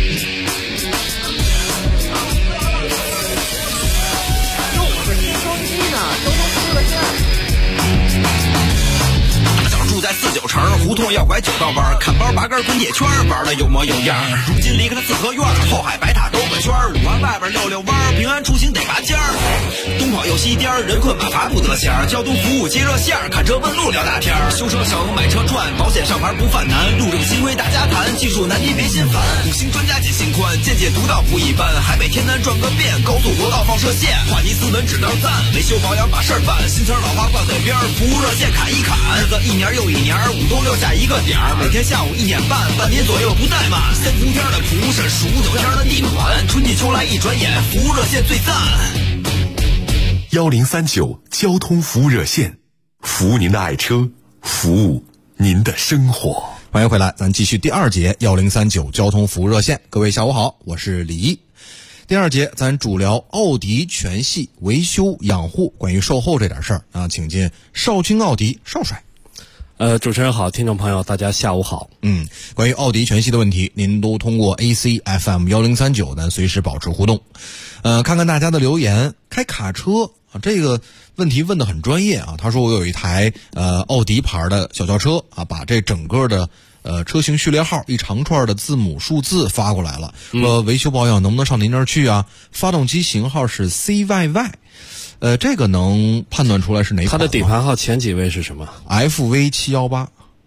Speaker 11: 住在49城，胡同要拐9道弯，看包拔根滚铁圈，玩的有模有样。如今离开了四合院，后海白塔兜个圈，5环外边溜溜弯，平安出行得拔尖儿。东跑右西颠，人困马乏不得闲，交通服务接热线，看车问路聊大天。修车省，买车赚，保险上牌不犯难，路政新规大家谈，技术难题别心烦。5星专家解心宽，见解独到不一般，海北天南转个遍，高速国道放射线，话题斯文只当赞，维修保养把事儿办，新词老话挂嘴边，服务热线砍一砍，日子一年又一年，5都6下一个点儿，每天下午1点半，半年左右不怠慢。3伏天的蒲是数9天的地暖，春季秋来一转眼，服务热线最赞。
Speaker 3: 1039交通服务热线，服务您的爱车，服务您的生活。
Speaker 7: 欢迎回来，咱继续第二节1039交通服务热线。各位下午好，我是李一。第二节咱主聊奥迪全系维修养护，关于售后这点事儿啊，请进少卿奥迪少帅。
Speaker 5: 主持人好，听众朋友大家下午好。
Speaker 7: 关于奥迪全系的问题，您都通过 AC FM 1039咱随时保持互动。看看大家的留言，开卡车啊，这个问题问得很专业啊。他说我有一台奥迪牌的小轿车啊，把这整个的车型序列号一长串的字母数字发过来了，说维修保养能不能上您那儿去啊？发动机型号是 CYY。这个能判断出来是哪款吗？
Speaker 5: 它的底盘号前几位是什么
Speaker 7: ？FV718。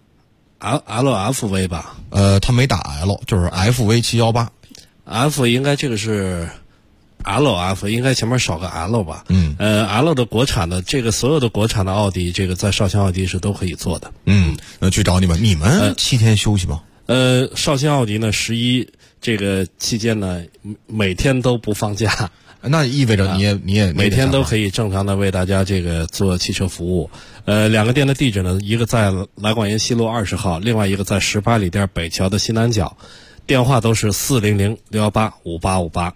Speaker 5: LFV 吧？
Speaker 7: 他没打 L， 就是 FV718。
Speaker 5: F 应该这个是 LF， 应该前面少个 L 吧？L 的国产的这个所有的国产的奥迪，这个在少卿奥迪是都可以做的。
Speaker 7: 去找你们7天休息吗？
Speaker 5: 少卿奥迪呢11这个期间呢，每天都不放假。
Speaker 7: 那意味着你也
Speaker 5: 每天都可以正常的为大家这个做汽车服务。2个店的地址呢，一个在来广沿西路20号，另外一个在18里店北桥的西南角，电话都是400-618-5858。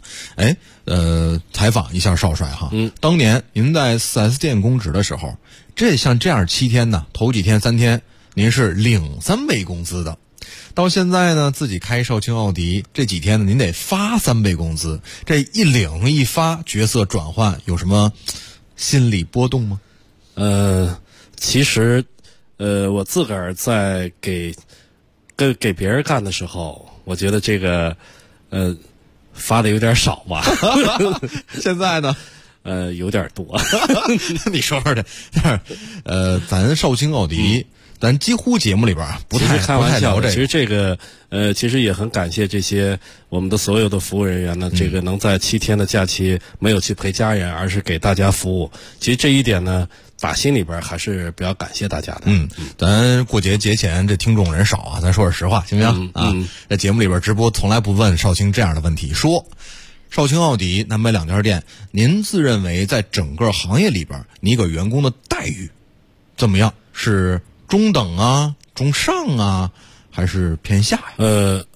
Speaker 7: 采访一下少帅哈。当年您在 4S 店供职的时候，像这样7天呢，头几天3天您是领3倍工资的。到现在呢，自己开少卿奥迪这几天呢，您得发3倍工资，这一领一发，角色转换有什么心理波动吗？
Speaker 5: 其实，我自个儿在给别人干的时候，我觉得这个发的有点少吧。
Speaker 7: 现在呢？
Speaker 5: 有点多。
Speaker 7: 你说说的，咱少卿奥迪。咱几乎节目里边不太聊这个。
Speaker 5: 其实这个其实也很感谢这些我们的所有的服务人员呢，这个能在7天的假期没有去陪家人，而是给大家服务。其实这一点呢，打心里边还是比较感谢大家的。
Speaker 7: 咱过节前这听众人少啊，咱说点实话行不行？在节目里边直播从来不问少卿这样的问题。说少卿奥迪南北2家店，您自认为在整个行业里边，你给员工的待遇怎么样？是中等啊，中上啊，还是偏下呀？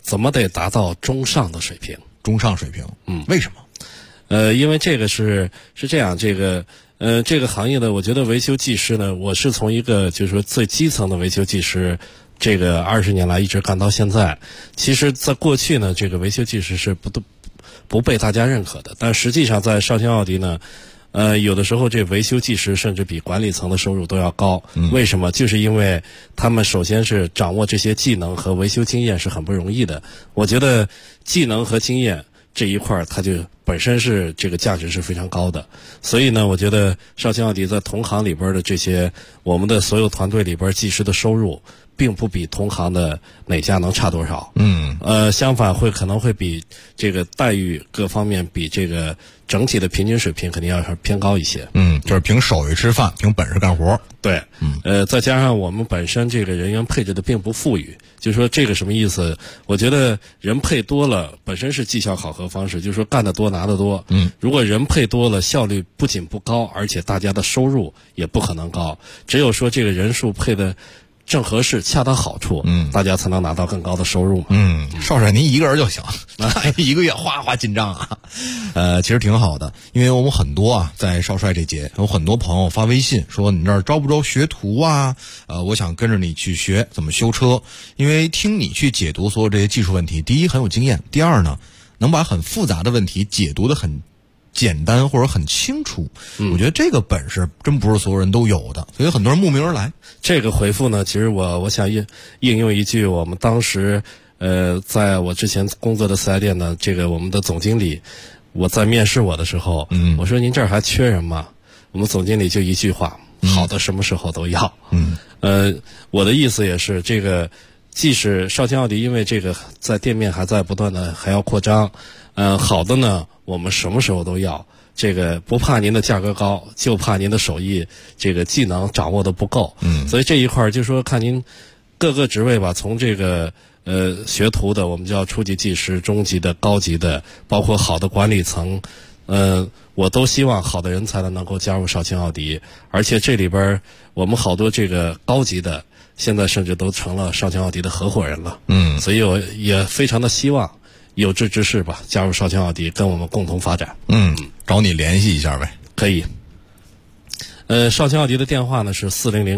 Speaker 5: 怎么得达到中上的水平？
Speaker 7: 中上水平，为什么？
Speaker 5: 因为这个是这样，这个行业的，我觉得维修技师呢，我是从一个就是说最基层的维修技师，这个20年来一直干到现在。其实，在过去呢，这个维修技师是不被大家认可的，但实际上在绍兴奥迪呢，有的时候这维修技师甚至比管理层的收入都要高。为什么？就是因为他们首先是掌握这些技能和维修经验是很不容易的。我觉得技能和经验这一块它就本身是这个价值是非常高的。所以呢，我觉得绍兴奥迪在同行里边的这些我们的所有团队里边技师的收入并不比同行的哪家能差多少。相反可能会比这个待遇各方面比这个整体的平均水平肯定要偏高一些。
Speaker 7: 就是凭手艺吃饭，凭本事干活。
Speaker 5: 对，再加上我们本身这个人员配置的并不富裕，就是说这个什么意思？我觉得人配多了本身是绩效考核方式，就是说干得多拿得多。如果人配多了，效率不仅不高，而且大家的收入也不可能高。只有说这个人数配的正合适，恰到好处，大家才能拿到更高的收入嘛。
Speaker 7: 少帅您一个人就行，一个月哗哗进账啊。其实挺好的，因为我们很多啊，在少帅这节有很多朋友发微信说你这儿招不招学徒啊？我想跟着你去学怎么修车，因为听你去解读所有这些技术问题，第一很有经验，第二呢，能把很复杂的问题解读得很简单或者很清楚。我觉得这个本事真不是所有人都有的，所以很多人慕名而来。
Speaker 5: 这个回复呢，其实我想应用一句我们当时在我之前工作的4S店呢，这个我们的总经理，我在面试我的时候，我说您这儿还缺人吗？我们总经理就一句话，好的什么时候都要。我的意思也是这个，即使绍兴奥迪因为这个在店面还在不断的还要扩张，好的呢我们什么时候都要。这个不怕您的价格高，就怕您的手艺这个技能掌握的不够。所以这一块就说看您各个职位吧，从这个学徒的，我们叫初级技师、中级的、高级的，包括好的管理层，我都希望好的人才能够加入绍兴奥迪。而且这里边我们好多这个高级的，现在甚至都成了绍兴奥迪的合伙人了。所以我也非常的希望有志之士吧加入绍兴奥迪，跟我们共同发展。
Speaker 7: 找你联系一下呗。
Speaker 5: 可以。绍兴奥迪的电话呢是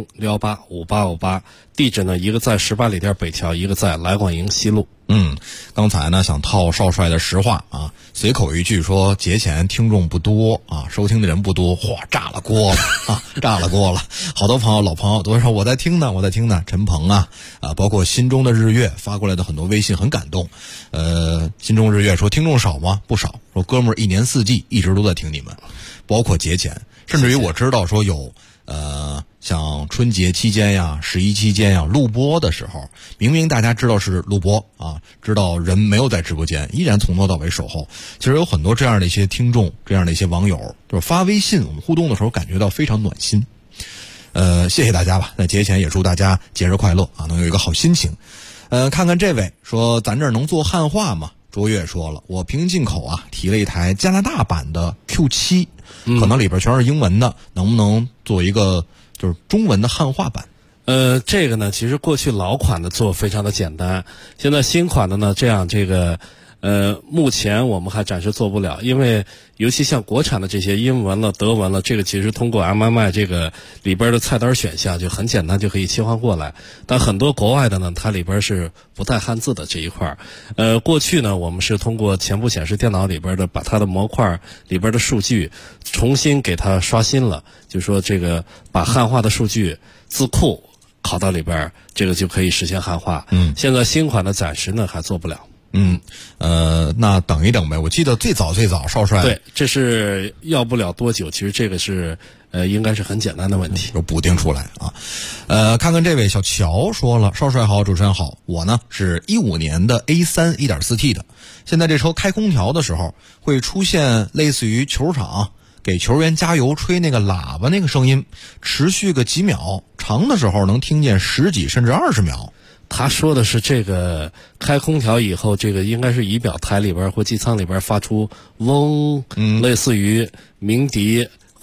Speaker 5: 400-618-5858，地址呢一个在18里店北桥，一个在来广营西路。
Speaker 7: 刚才呢想套少帅的实话啊，随口一句说节前听众不多啊，收听的人不多，嚯，炸了锅了啊，炸了锅了！好多朋友老朋友都说我在听呢，陈鹏啊，包括心中的日月发过来的很多微信很感动。心中日月说听众少吗？不少，说哥们儿一年四季一直都在听你们，包括节前，甚至于我知道说有像春节期间呀、11期间呀录播的时候，明明大家知道是录播啊，知道人没有在直播间，依然从头到尾守候。其实有很多这样的一些听众，这样的一些网友，就是发微信我们互动的时候感觉到非常暖心。谢谢大家吧。那节前也祝大家节日快乐啊，能有一个好心情。看看这位说咱这儿能做汉化吗？卓越说了，我凭进口啊提了一台加拿大版的 Q7，可能里边全是英文的，能不能做一个就是中文的汉化版？
Speaker 5: 这个呢，其实过去老款的做非常的简单，现在新款的呢，目前我们还暂时做不了，因为尤其像国产的这些英文了、德文了，这个其实通过 MMI 这个里边的菜单选项就很简单就可以切换过来。但很多国外的呢，它里边是不带汉字的这一块。过去呢，我们是通过前部显示电脑里边的把它的模块里边的数据重新给它刷新了，就说这个把汉化的数据字库拷到里边，这个就可以实现汉化。现在新款的暂时呢还做不了。
Speaker 7: 那等一等呗。我记得最早少帅
Speaker 5: 对，这是要不了多久，其实这个是应该是很简单的问题，
Speaker 7: 就补丁出来啊。看看这位小乔说了，少帅好，主持人好，我呢是15年的 A3 1.4T 的，现在这车开空调的时候会出现类似于球场给球员加油吹那个喇叭那个声音，持续个几秒，长的时候能听见10几甚至20秒。
Speaker 5: 他说的是这个开空调以后，这个应该是仪表台里边或机舱里边发出嗡，类似于鸣笛或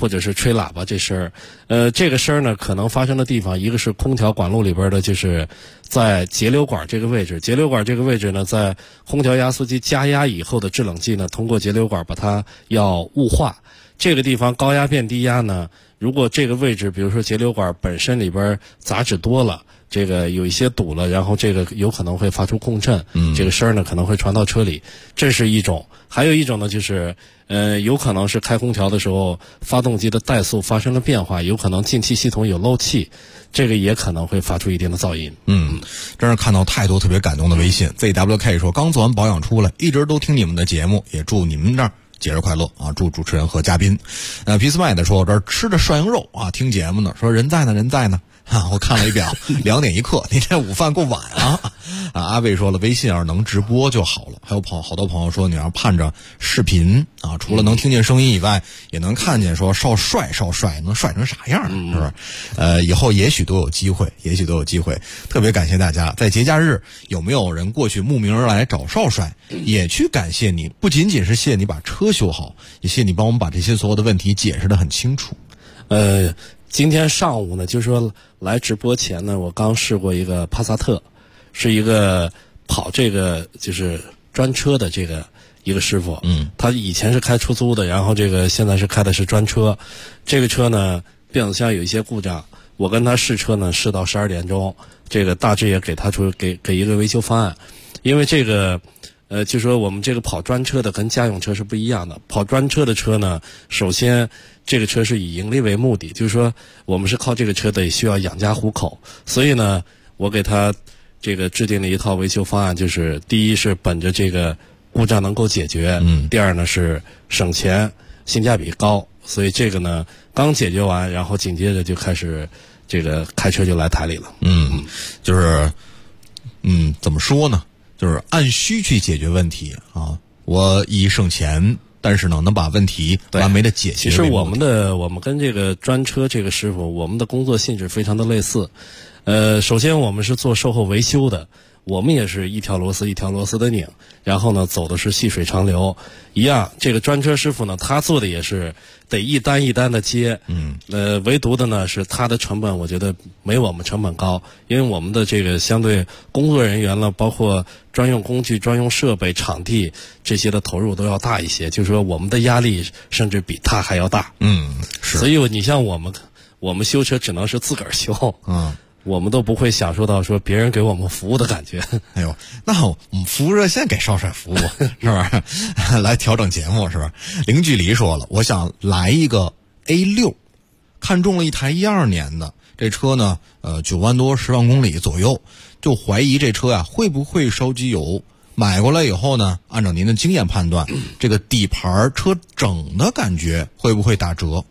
Speaker 5: 或者是吹喇叭这声儿。这个声儿呢，可能发生的地方，一个是空调管路里边的，就是在节流管这个位置。节流管这个位置呢，在空调压缩机加压以后的制冷剂呢，通过节流管把它要雾化。这个地方高压变低压呢，如果这个位置，比如说节流管本身里边杂质多了，这个有一些堵了，然后这个有可能会发出共振，这个声儿呢可能会传到车里，这是一种。还有一种呢，就是有可能是开空调的时候，发动机的怠速发生了变化，有可能进气系统有漏气，这个也可能会发出一定的噪音。
Speaker 7: 真是看到太多特别感动的微信。ZWK 说，刚做完保养出来，一直都听你们的节目，也祝你们这儿节日快乐啊！祝主持人和嘉宾。皮斯麦的说，我这儿吃着涮羊肉啊，听节目呢，说人在呢，人在呢。我看了一表，2点一刻，你这午饭够晚啊！阿卫说了，微信要是能直播就好了。还有好多朋友说，你要盼着视频啊，除了能听见声音以外，也能看见说少帅，能帅成啥样，是不是？以后也许都有机会。特别感谢大家，在节假日有没有人过去慕名而来找少帅，也去感谢你，不仅仅是谢谢你把车修好，也谢谢你帮我们把这些所有的问题解释得很清楚。
Speaker 5: 今天上午呢，就是说来直播前呢，我刚试过一个帕萨特，是一个跑这个就是专车的这个一个师傅，他以前是开出租的，然后这个现在是开的是专车。这个车呢，变速箱有一些故障，我跟他试车呢，试到12点钟，这个大致也给他给一个维修方案，因为这个。就说我们这个跑专车的跟家用车是不一样的。跑专车的车呢，首先这个车是以盈利为目的，就是说我们是靠这个车得需要养家糊口，所以呢，我给他这个制定了一套维修方案，就是第一是本着这个故障能够解决，第二呢是省钱，性价比高，所以这个呢刚解决完，然后紧接着就开始这个开车就来台里了。
Speaker 7: 就是怎么说呢？就是按需去解决问题啊！我以省钱，但是呢，能把问题完美的解决。
Speaker 5: 其实我们跟这个专车这个师傅，我们的工作性质非常的类似。首先我们是做售后维修的，我们也是一条螺丝一条螺丝的拧，然后呢走的是细水长流一样。这个专车师傅呢，他做的也是得一单一单的接，唯独的呢是他的成本，我觉得没我们成本高，因为我们的这个相对工作人员了，包括专用工具、专用设备、场地这些的投入都要大一些，就是说我们的压力甚至比他还要大。
Speaker 7: 是。
Speaker 5: 所以你像我们修车只能是自个儿修，我们都不会享受到说别人给我们服务的感觉。
Speaker 7: 哎呦，那我们服务热线给少帅服务是吧？来调整节目是吧？零距离说了，我想来一个 A6， 看中了一台12年的这车呢，9万多10万公里左右，就怀疑这车呀会不会烧机油。买过来以后呢，按照您的经验判断，这个底盘车整的感觉会不会打折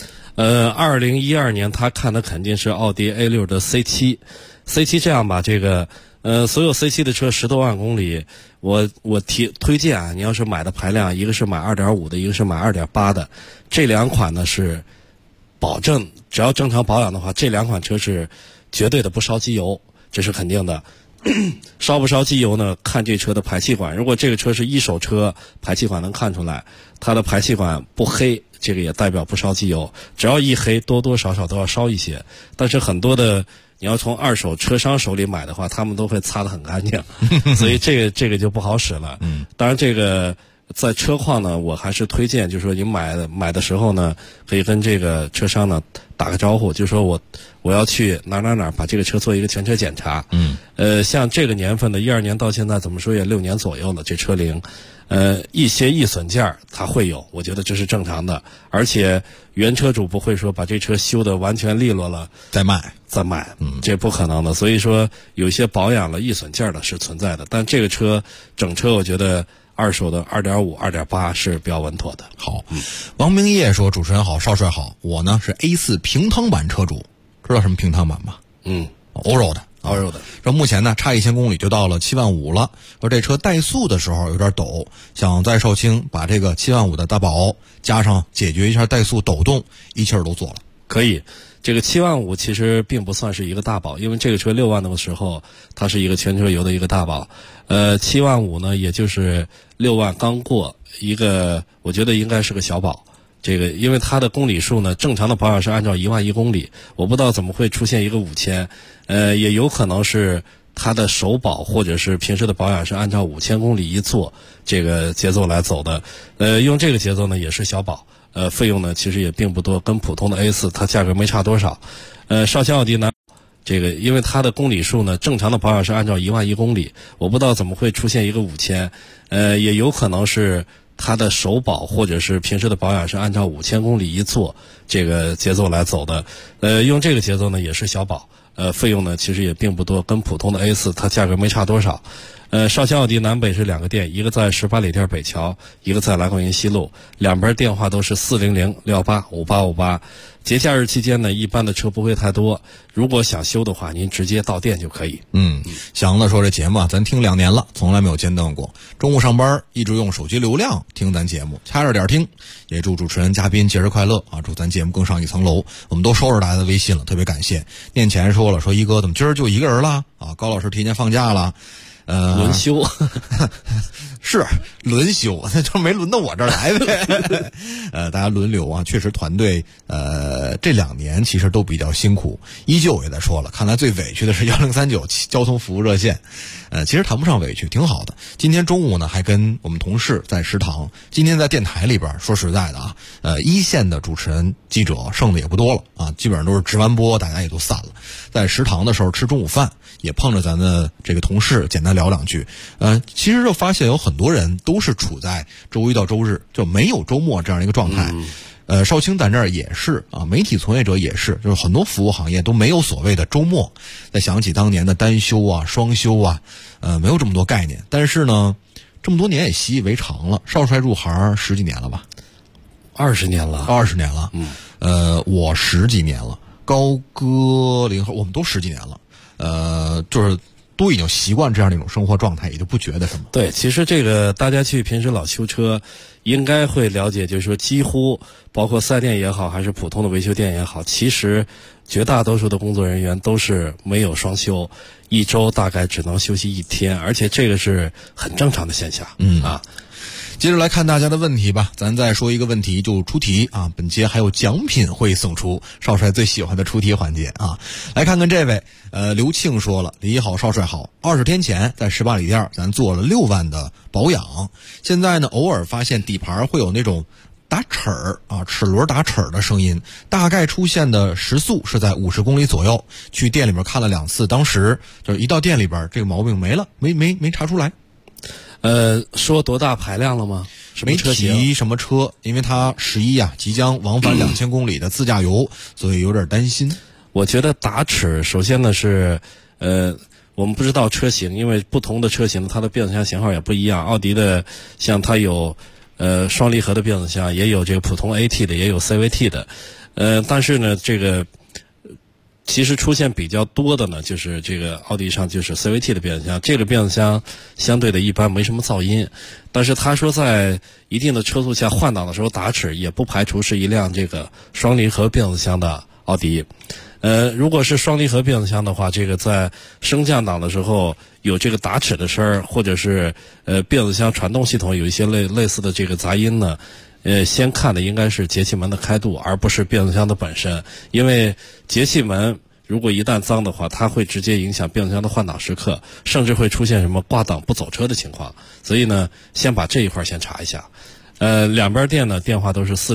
Speaker 5: ？2012年他看的肯定是奥迪 A6 的 C7 这样吧，这个所有 C7 的车10多万公里，我推荐啊，你要是买的排量，一个是买 2.5 的，一个是买 2.8 的，这两款呢是保证只要正常保养的话，这两款车是绝对的不烧机油，这是肯定的。烧不烧机油呢，看这车的排气管，如果这个车是一手车，排气管能看出来，它的排气管不黑，这个也代表不烧机油，只要一黑多多少少都要烧一些。但是很多的你要从二手车商手里买的话，他们都会擦得很干净所以这个就不好使了。当然这个在车况呢，我还是推荐，就是说你买的时候呢，可以跟这个车商呢打个招呼，就是说我要去哪把这个车做一个全车检查。像这个年份的12年到现在，怎么说也6年左右了，这车龄，一些易损件它会有，我觉得这是正常的，而且原车主不会说把这车修得完全利落了
Speaker 7: 再卖，
Speaker 5: 这不可能的。所以说有一些保养了易损件的是存在的，但这个车整车我觉得二手的 2.5 2.8 是比较稳妥的。
Speaker 7: 好，王明业说，主持人好，少帅好，我呢是 A4 平汤版车主，知道什么平汤版吗？欧洲的。说目前呢差1000公里就到了7万5了，说这车怠速的时候有点抖，想在绍兴把这个7万5的大保加上解决一下怠速抖动，一气儿都做了。
Speaker 5: 可以，这个7万5其实并不算是一个大保，因为这个车6万的时候它是一个全车油的一个大保，7万5呢也就是6万刚过一个，我觉得应该是个小保， 这个因为它的公里数呢，正常的保养是按照11000公里，我不知道怎么会出现一个5000，也有可能是它的首保或者是平时的保养是按照5000公里一做这个节奏来走的，用这个节奏呢也是小保，费用呢其实也并不多，跟普通的 A4 它价格没差多少。绍兴奥迪呢，这个因为它的公里数呢，正常的保养是按照11000公里，我不知道怎么会出现一个5000，也有可能是它的首保或者是平时的保养是按照5000公里一做这个节奏来走的，用这个节奏呢也是小保，费用呢其实也并不多，跟普通的 A4 它价格没差多少。绍兴奥迪南北是2个店，一个在18里店北桥，一个在来广营西路，两边电话都是400-685858。节假日期间呢，一般的车不会太多，如果想修的话，您直接到店就可以。
Speaker 7: 祥子说这节目啊，咱听2年了，从来没有间断过。中午上班一直用手机流量听咱节目，掐着点听。也祝主持人嘉宾节日快乐啊！祝咱节目更上一层楼。我们都收着大家的微信了，特别感谢。年前说了，说一哥怎么今儿就一个人了啊？高老师提前放假了。
Speaker 5: 轮休
Speaker 7: 是轮休，那就没轮到我这儿来呗。大家轮流啊，确实团队这2年其实都比较辛苦，依旧也在说了，看来最委屈的是1039交通服务热线。其实谈不上委屈，挺好的。今天中午呢，还跟我们同事在食堂，今天在电台里边，说实在的啊，一线的主持人记者剩的也不多了啊，基本上都是值完播，大家也都散了。在食堂的时候吃中午饭，也碰着咱的这个同事，简单聊2句。其实就发现有很多人都是处在周一到周日就没有周末这样一个状态。少卿咱这儿也是啊，媒体从业者也是，就是很多服务行业都没有所谓的周末。再想起当年的单休啊、双休啊，没有这么多概念。但是呢，这么多年也习以为常了。少帅入行10几年了吧
Speaker 5: ？20年了。
Speaker 7: 20年了。我10几年了，高哥0号，我们都10几年了。就是都已经习惯这样的一种生活状态，也就不觉得什么。
Speaker 5: 对，其实这个大家去平时老修车，应该会了解，就是说几乎包括4S店也好，还是普通的维修店也好，其实绝大多数的工作人员都是没有双休，一周大概只能休息1天，而且这个是很正常的现象。
Speaker 7: 接着来看大家的问题吧，咱再说一个问题就出题啊。本节还有奖品会送出，少帅最喜欢的出题环节啊。来看看这位，刘庆说了，李好，少帅好。20天前在18里店咱做了6万的保养，现在呢偶尔发现底盘会有那种打齿儿啊，齿轮打齿儿的声音，大概出现的时速是在50公里左右。去店里边看了2次，当时就是一到店里边这个毛病没了，没查出来。
Speaker 5: 说多大排量了吗？
Speaker 7: 没提什么车，因为他11啊即将往返2000公里的自驾游，所以有点担心。
Speaker 5: 我觉得打齿，首先呢是我们不知道车型，因为不同的车型它的变速箱型号也不一样。奥迪的像它有双离合的变速箱，也有这个普通 AT 的，也有 CVT 的。但是呢这个其实出现比较多的呢，就是这个奥迪上就是 CVT 的变速箱，这个变速箱相对的一般没什么噪音，但是他说在一定的车速下换挡的时候打齿，也不排除是一辆这个双离合变速箱的奥迪。如果是双离合变速箱的话，这个在升降档的时候有这个打齿的声儿，或者是变速箱传动系统有一些类似的这个杂音呢，先看的应该是节气门的开度，而不是变速箱的本身。因为节气门如果一旦脏的话，它会直接影响变速箱的换挡时刻，甚至会出现什么挂档不走车的情况。所以呢，先把这一块先查一下。两边店呢电话都是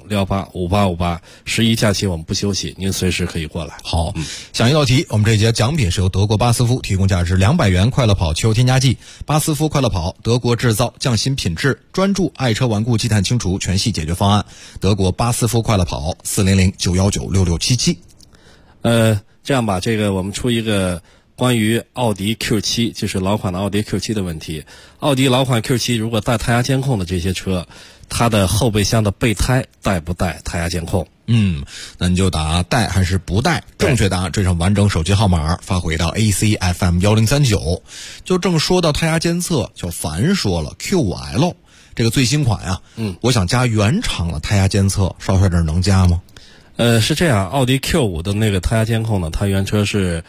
Speaker 5: 400-685858。11假期我们不休息，您随时可以过来。
Speaker 7: 好，想一道题，我们这一节奖品是由德国巴斯夫提供价值200元快乐跑汽油添加剂。巴斯夫快乐跑，德国制造，匠心品质，专注爱车顽固积碳清除全系解决方案。德国巴斯夫快乐跑，400-919-6677。
Speaker 5: 这样吧，这个我们出一个关于奥迪 Q7， 就是老款的奥迪 Q7 的问题。奥迪老款 Q7 如果带胎压监控的这些车，它的后备箱的备胎带不带胎压监控？
Speaker 7: 那你就打带还是不带，正确答案缀上完整手机号码发回到 ACFM 1039。就正说到胎压监测，小凡说了 Q5L 这个最新款啊，我想加原厂的胎压监测，少帅这儿能加吗？
Speaker 5: 是这样，奥迪 Q5 的那个胎压监控呢，它原车是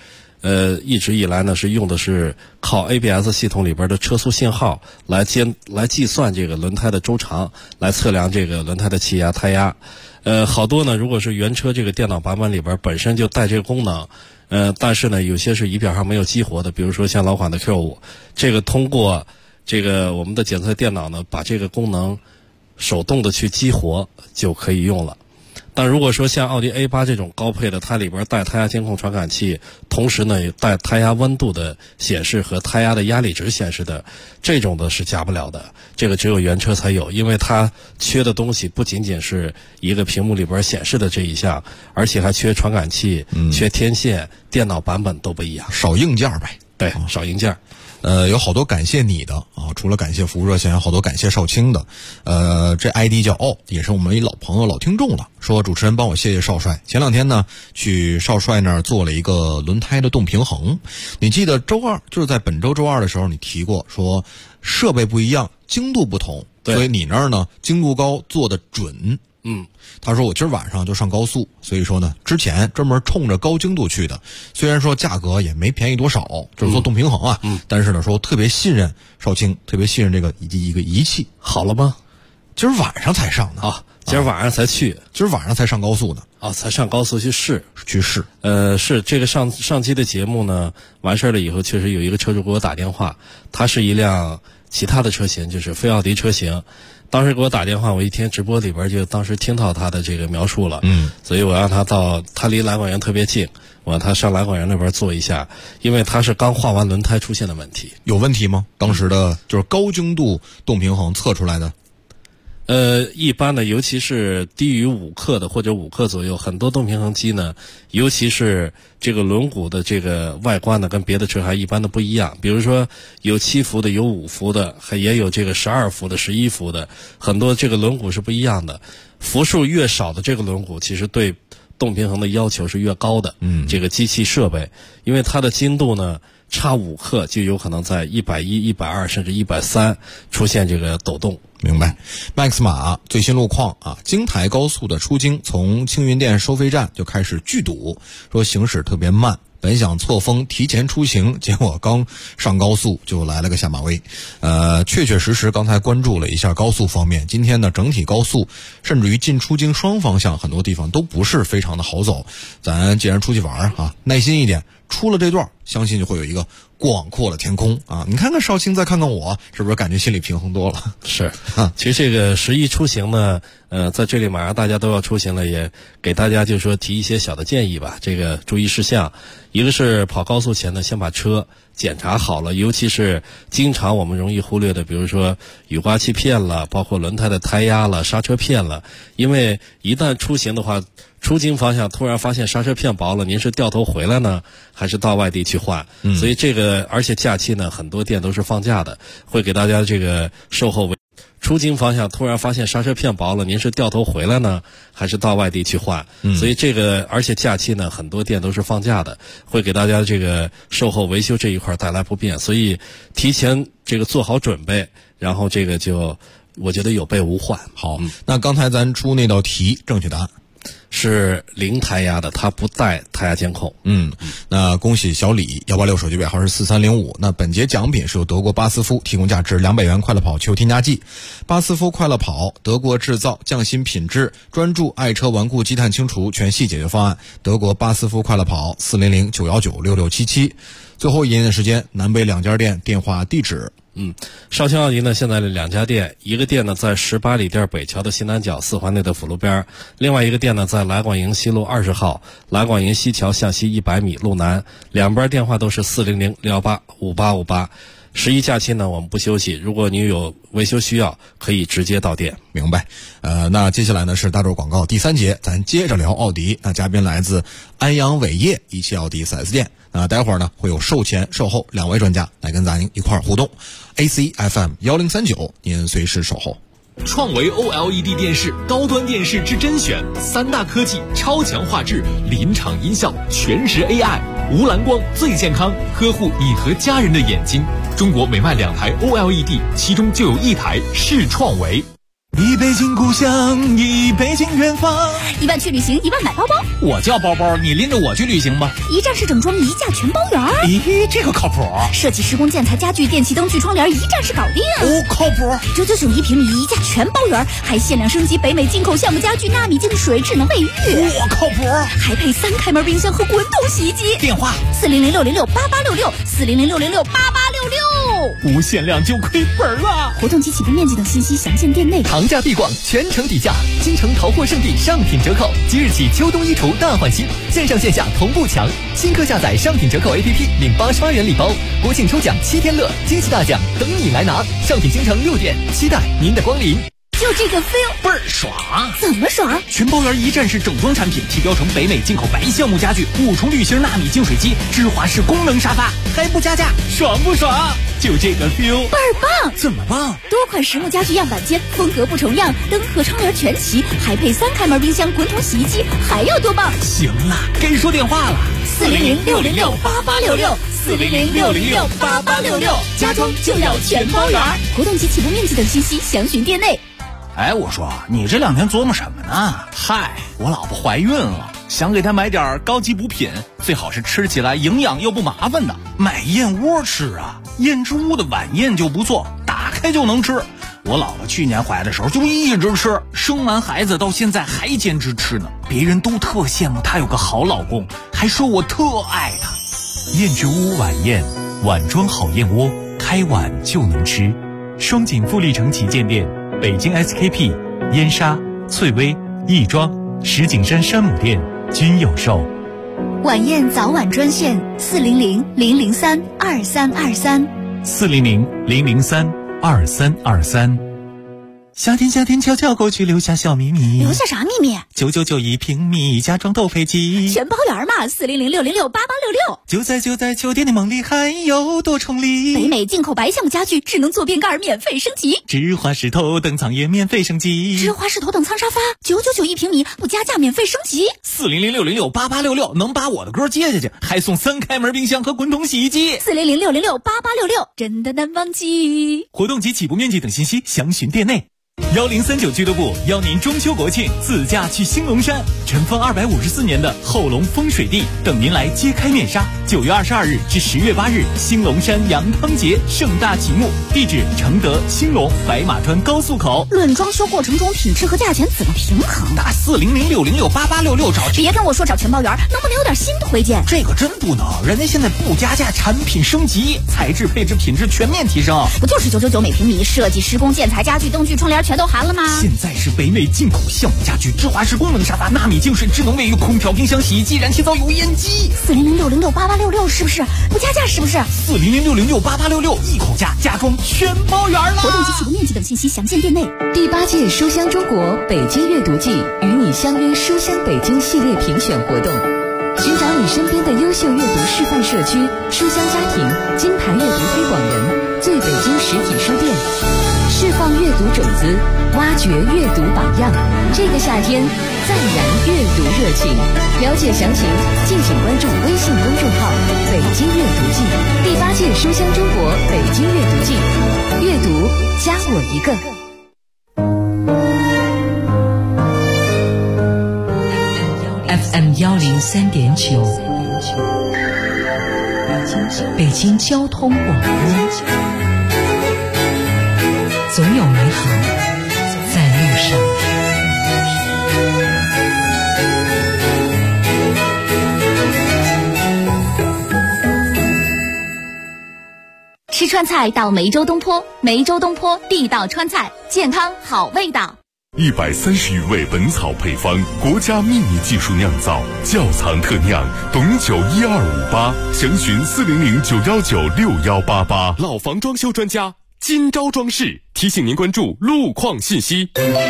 Speaker 5: 一直以来呢是用的是靠 ABS 系统里边的车速信号来计算这个轮胎的周长，来测量这个轮胎的气压、胎压。好多呢，如果是原车这个电脑版本里边本身就带这个功能，但是呢，有些是仪表上没有激活的，比如说像老款的 Q5，这个通过这个我们的检测电脑呢，把这个功能手动的去激活就可以用了。但如果说像奥迪 A8 这种高配的，它里边带胎压监控传感器，同时呢也带胎压温度的显示和胎压的压力值显示的，这种的是加不了的，这个只有原车才有，因为它缺的东西不仅仅是一个屏幕里边显示的这一项，而且还缺传感器，缺天线，电脑版本都不一样，
Speaker 7: 少硬件呗。
Speaker 5: 对，少硬件。
Speaker 7: 有好多感谢你的啊，除了感谢服务热线，有好多感谢少卿的。这 ID 叫也是我们一老朋友、老听众了。说主持人帮我谢谢少帅，前2天呢去少帅那儿做了一个轮胎的动平衡。你记得周二，就是在本周周二的时候，你提过说设备不一样，精度不同，所以你那儿呢精度高，做的准。他说我今儿晚上就上高速，所以说呢之前专门冲着高精度去的，虽然说价格也没便宜多少，就是做动平衡啊，但是呢说特别信任少卿，特别信任这个一个仪器。
Speaker 5: 好了吗？
Speaker 7: 今儿晚上才上呢
Speaker 5: 啊，今儿晚上才去，
Speaker 7: 今儿晚上才上高速呢
Speaker 5: 啊，才上高速去试。
Speaker 7: 是
Speaker 5: 这个上期的节目呢完事了以后，确实有一个车主给我打电话，他是一辆其他的车型，就是非奥迪车型。当时给我打电话，我一听直播里边就当时听到他的这个描述了，所以我让他他离兰广园特别近，我让他上兰广园那边坐一下，因为他是刚换完轮胎出现的问题。
Speaker 7: 有问题吗？当时的就是高精度动平衡测出来的。
Speaker 5: 一般的，尤其是低于5克的或者5克左右，很多动平衡机呢，尤其是这个轮毂的这个外观呢，跟别的车还一般的不一样。比如说有7伏的，有5伏的，也有这个12伏的、11伏的，很多这个轮毂是不一样的。伏数越少的这个轮毂，其实对动平衡的要求是越高的。这个机器设备，因为它的精度呢差5克就有可能在110、120甚至130出现这个抖动。
Speaker 7: 明白。Max 马最新路况啊，京台高速的出京从青云店收费站就开始巨堵，说行驶特别慢，本想错峰提前出行，结果刚上高速就来了个下马威。确实刚才关注了一下高速方面，今天呢整体高速甚至于进出京双方向很多地方都不是非常的好走。咱既然出去玩啊，耐心一点，出了这段相信就会有一个广阔的天空啊！你看看少卿，再看看我，是不是感觉心里平衡多了？
Speaker 5: 是其实这个11出行呢，在这里马上大家都要出行了，也给大家就是说提一些小的建议吧。这个注意事项，一个是跑高速前呢，先把车检查好了，尤其是经常我们容易忽略的，比如说雨刮器片了，包括轮胎的胎压了、刹车片了，因为一旦出行的话，出京方向突然发现刹车片薄了，您是掉头回来呢，还是到外地去换？所以这个，而且假期呢，很多店都是放假的，会给大家这个售后出京方向突然发现刹车片薄了，您是掉头回来呢，还是到外地去换？所以这个，而且假期呢，很多店都是放假的，会给大家这个售后维修这一块带来不便，所以提前这个做好准备，然后这个就我觉得有备无患。
Speaker 7: 好，那刚才咱出那道题，正确答案
Speaker 5: 是零胎压的，它不带胎压监控。
Speaker 7: 那恭喜小李186手机尾号是4305。那本节奖品是由德国巴斯夫提供价值200元快乐跑球添加剂。巴斯夫快乐跑，德国制造，匠心品质，专注爱车顽固积碳清除全系解决方案。德国巴斯夫快乐跑，400-919-6677。最后一年的时间，南北2家店电话地址。
Speaker 5: 少卿奥迪呢，现在的2家店，一个店呢在18里店北桥的西南角4环内的辅路边，另外一个店呢在来广营西路20号，来广营西桥向西100米路南，两边电话都是400-685-5858。11假期呢，我们不休息。如果你有维修需要，可以直接到店。
Speaker 7: 明白。那接下来呢是大洲广告第3节，咱接着聊奥迪。那嘉宾来自安阳伟业一汽奥迪 4S 店。待会儿呢会有售前售后2位专家来跟咱一块儿互动。AC FM 1039，您随时守候。
Speaker 18: 创维 OLED 电视，高端电视之甄选，3大科技，超强画质，临场音效，全时 AI， 无蓝光最健康，呵护你和家人的眼睛。中国每卖2台 OLED， 其中就有1台是创维。 一北京故乡，一北京远方。
Speaker 14: 1万去旅行，1万买包包。
Speaker 18: 我叫包包，你拎着我去旅行吧。
Speaker 14: 一站式整装，一价全包圆。
Speaker 18: 咦，这个靠谱。
Speaker 14: 设计、施工、建材、家具、电器、灯具、窗帘，一站式搞定。
Speaker 18: 哦，靠谱。
Speaker 14: 999一平米，一价全包圆，还限量升级北美进口橡木家具、纳米净水、智能卫浴。
Speaker 18: 哇，靠谱。
Speaker 14: 还配3开门冰箱和滚筒洗衣机。
Speaker 18: 电话
Speaker 14: 400-606-8866，400-606-8866。
Speaker 18: 无限量就亏本了。
Speaker 14: 活动及起步面积等信息详见店内。
Speaker 8: 行价必广，全程底价，京城淘货圣地上品折扣，即日起秋冬衣橱大换新，线上线下同步抢。新客下载上品折扣 APP 领88元礼包，国庆抽奖7天乐，惊喜大奖等你来拿。上品京城6店，期待您的光临。
Speaker 14: 就这个 feel
Speaker 18: 倍儿爽！
Speaker 14: 怎么爽？
Speaker 18: 全包圆一站式整装产品，提标成北美进口白橡木家具，5重滤芯纳米净水机，芝华士功能沙发，还不加价，爽不爽？就这个 feel
Speaker 14: 倍儿棒！
Speaker 18: 怎么棒？
Speaker 14: 多款实木家具样板间，风格不重样，灯和窗帘全齐，还配3开门冰箱、滚筒洗衣机，还要多棒？
Speaker 18: 行了，该说电话了。
Speaker 14: 400-606-8866，400-606-8866，家装就要全包圆。活动及起步面积等信息详询店内。
Speaker 18: 哎，我说你这2天琢磨什么呢？嗨，我老婆怀孕了，想给她买点高级补品，最好是吃起来营养又不麻烦的。买燕窝吃啊，燕之屋的晚宴就不错，打开就能吃。我老婆去年怀的时候就一直吃，生完孩子到现在还坚持吃呢。别人都特羡慕她有个好老公，还说我特爱她。
Speaker 6: 燕之屋晚宴，碗装好燕窝，开碗就能吃。双井富力城旗舰店。北京 SKP、燕莎、翠微、亦庄、石景山山姆店均有售。
Speaker 14: 晚宴早晚专线400-003-2323。
Speaker 6: 400-003-2323。夏天夏天悄悄过去，留下小秘密。
Speaker 14: 留下啥秘密
Speaker 6: ？999一平米，家装都配齐，
Speaker 14: 全包圆嘛。400-606-8866。
Speaker 6: 就在酒店的梦里，还有多重礼。
Speaker 14: 北美进口白橡木家具，智能坐便盖免费升级，
Speaker 6: 芝华士头等舱也免费升级，
Speaker 14: 芝华士头等舱沙发999一平米，不加价免费升级。
Speaker 18: 400-606-8866，能把我的歌接下去，还送3开门冰箱和滚筒洗衣机。
Speaker 14: 400-606-8866，真的难忘记。
Speaker 6: 活动及起步面积等信息详询店内。1039俱乐部邀您中秋国庆自驾去兴隆山，尘封254年的后龙风水地等您来揭开面纱。9月22日至10月8日，兴隆山羊汤节盛大启幕，地址承德、兴隆、白马川高速口。
Speaker 14: 论装修过程中品质和价钱怎么平衡？
Speaker 18: 打400-606-8866找。
Speaker 14: 别跟我说找全包圆，能不能有点新推荐？
Speaker 18: 这个真不能，人家现在不加价，产品升级，材质、配置、品质全面提升。
Speaker 14: 不就是999每平米，设计、施工、建材、家具、灯具、窗帘全都含了吗？
Speaker 18: 现在是北美进口橡木家具、芝华士功能沙发、纳米净水、智能卫浴、空调、冰箱、洗衣机、燃气灶、油烟机。
Speaker 14: 400-606-8866是不是不加价？是不是
Speaker 18: 400-606-8866一口价，家装全包圆了。
Speaker 14: 活动及起步面积等信息详见店内。
Speaker 22: 第8届书香中国北京阅读季与你相约书香北京系列评选活动，寻找你身边的优秀阅读示范社区、书香家庭、金牌阅读推广人、最北京实体书店，释放阅读种子，挖掘阅读榜样。这个夏天，再燃阅读热情。了解详情，敬请关注微信公众号“北京阅读季”。第8届书香中国北京阅读季，阅读加我一个。
Speaker 2: FM 103.9，北京交通广播，总有美好在路上。
Speaker 14: 吃川菜到梅州东坡，梅州东坡地道川菜，健康好味道。
Speaker 3: 130余味本草配方，国家秘密技术酿造，窖藏特酿，董酒12588，详询400-919-6188。
Speaker 1: 老房装修专家金招装饰提醒您关注路况信息。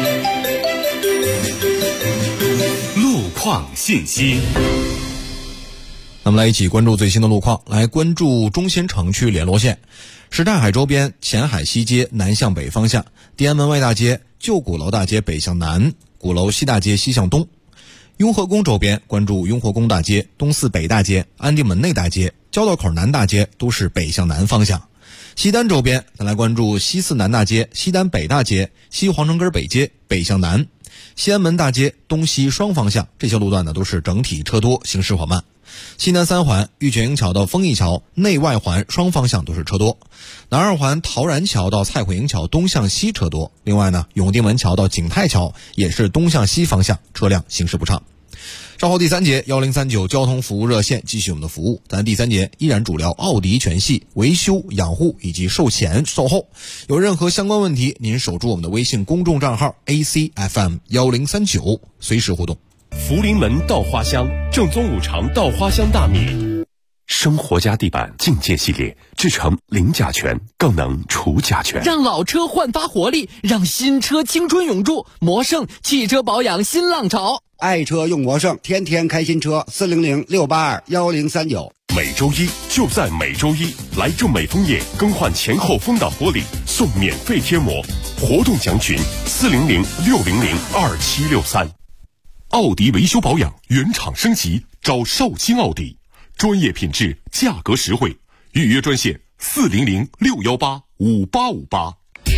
Speaker 6: 路况信息。
Speaker 7: 那么来一起关注最新的路况，来关注中心城区联络线，什刹海周边前海西街南向北方向，地安门外大街旧鼓楼大街北向南，鼓楼西大街西向东。雍和宫周边关注雍和宫大街、东四北大街、安定门内大街、交道口南大街都是北向南方向。 西单周边，咱来关注西四南大街、西单北大街、西皇城根北街北向南、西安门大街东西双方向，这些路段呢都是整体车多，行驶缓慢。西南三环玉泉营桥到丰益桥内外环双方向都是车多，南二环陶然桥到蔡慧营桥东向西车多。另外呢，永定门桥到景泰桥也是东向西方向车辆行驶不畅。稍后第三节1039交通服务热线继续我们的服务，咱第三节依然主聊奥迪全系维修、养护以及售前售后。有任何相关问题，您守住我们的微信公众账号 ACFM1039，随时互动。
Speaker 20: 福临门稻花香，正宗五常稻花香大米。生活家地板境界系列制成零甲醛，更能除甲醛，
Speaker 9: 让老车焕发活力，让新车青春永驻。魔胜汽车保养新浪潮，
Speaker 10: 爱车用魔胜，天天开新车，400-682-1039。
Speaker 20: 每周一就在每周一，来正美枫叶更换前后风挡玻璃送免费贴膜，活动详询400-600-2763。奥迪维修保养原厂升级，找绍兴奥迪，专业品质，价格实惠，预约专线400-618-5858。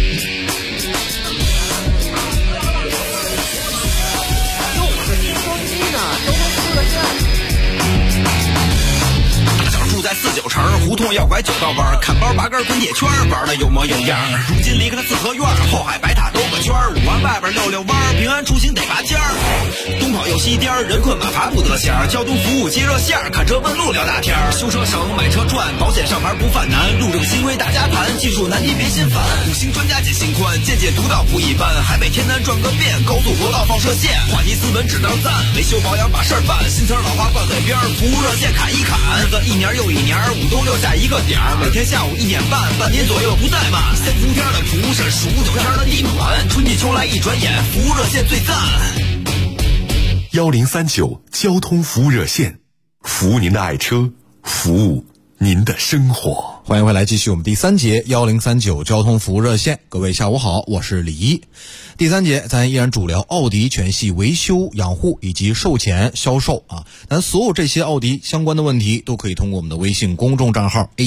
Speaker 11: 住在49城，胡同要拐9道弯，看包拔根滚铁圈，玩的有模有样。如今离开了四合院，后海白塔兜个圈，5环外边溜溜弯，平安出行得拔尖儿。东跑又西颠，人困马乏不得闲，交通服务接热线，看车问路聊大天，修车省买车赚，保险上牌不犯难，路政新规大家谈，技术难题别心烦。5星专家解心宽，见解独到不一般，海北天南转个遍，高速国道放射线，话题斯文只当赞，维修保养把事儿办，新词老话挂嘴边，服务热线砍一砍，日子一年又一年，5冬6夏一个点，每天下午1点半，半年左右不怠慢。先伏天的蒲是数9天的地暖，春季秋来一转眼，服务热线最赞。
Speaker 20: 1039交通服务热线，服务您的爱车，服务您的生活。
Speaker 7: 欢迎回来，继续我们第三节1039交通服务热线。各位下午好，我是李一。第三节咱依然主聊奥迪全系维修、养护以及售前销售啊。咱所有这些奥迪相关的问题都可以通过我们的微信公众账号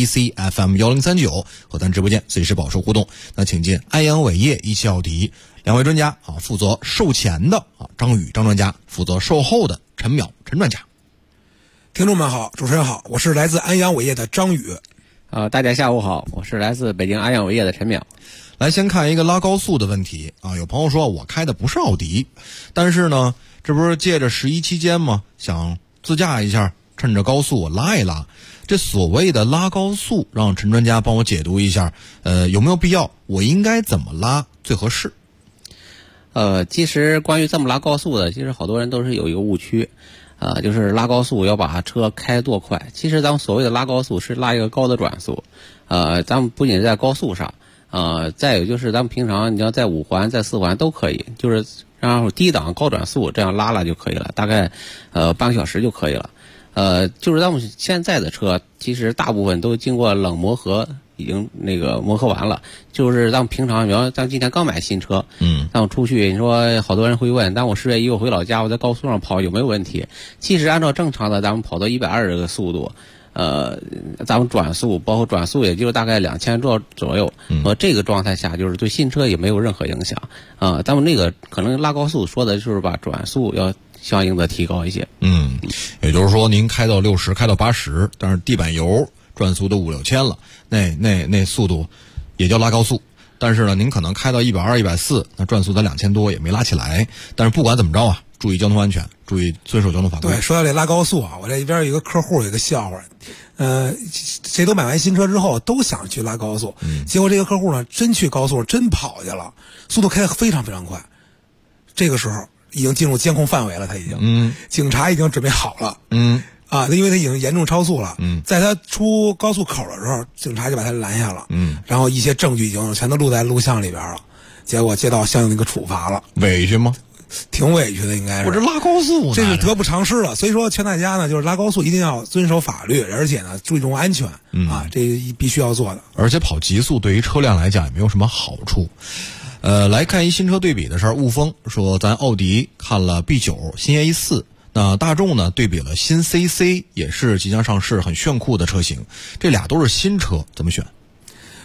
Speaker 7: ACFM1039 和咱直播间随时保持互动。那请进安阳伟业一汽奥迪两位专家啊，负责售前的啊张宇张专家，负责售后的陈淼陈专家。
Speaker 12: 听众们好，主持人好，我是来自安阳伟业的张宇。
Speaker 13: 大家下午好，我是来自北京安阳伟业的陈淼。
Speaker 7: 来先看一个拉高速的问题啊，有朋友说我开的不是奥迪，但是呢，这不是借着11期间吗？想自驾一下，趁着高速我拉一拉。这所谓的拉高速，让陈专家帮我解读一下，有没有必要？我应该怎么拉最合适？
Speaker 13: 其实关于这么拉高速的，其实好多人都是有一个误区。就是拉高速要把车开多快，其实咱们所谓的拉高速是拉一个高的转速，咱们不仅在高速上，再有就是咱们平常你要在5环在4环都可以，就是然后低档高转速这样拉就可以了，大概半个小时就可以了。就是咱们现在的车其实大部分都经过冷磨合，已经那个磨合完了，就是咱们平常比方咱们今天刚买新车，咱们出去，你说好多人会问，但我10月1我回老家，我在高速上跑有没有问题？其实按照正常的咱们跑到120这个速度，咱们转速包括转速也就是大概2000左右，这个状态下就是对新车也没有任何影响咱们那个可能拉高速说的就是把转速要相应的提高一些。
Speaker 7: 也就是说您开到60开到80，但是地板油转速都5-6千了，那速度也叫拉高速。但是呢，您可能开到120、140，那转速才2000多也没拉起来。但是不管怎么着啊，注意交通安全，注意遵守交通法规。
Speaker 12: 对，说到这拉高速啊，我这边有一个客户有一个笑话，谁都买完新车之后都想去拉高速，结果这个客户呢真去高速真跑去了，速度开得非常非常快。这个时候已经进入监控范围了，他已经，警察已经准备好了，因为他已经严重超速了，在他出高速口的时候，警察就把他拦下了，然后一些证据已经全都录在录像里边了，结果接到相应的一个处罚了。
Speaker 7: 委屈吗？
Speaker 12: 挺委屈的，应该是。
Speaker 7: 我这拉高速，
Speaker 12: 这是得不偿失了。所以说，劝大家呢，就是拉高速一定要遵守法律，而且呢，注重安全这必须要做的。
Speaker 7: 而且跑极速对于车辆来讲也没有什么好处。来看一新车对比的事儿，雾峰说咱奥迪看了 B9 新 A4， 那大众呢对比了新 CC， 也是即将上市很炫酷的车型，这俩都是新车，怎么选？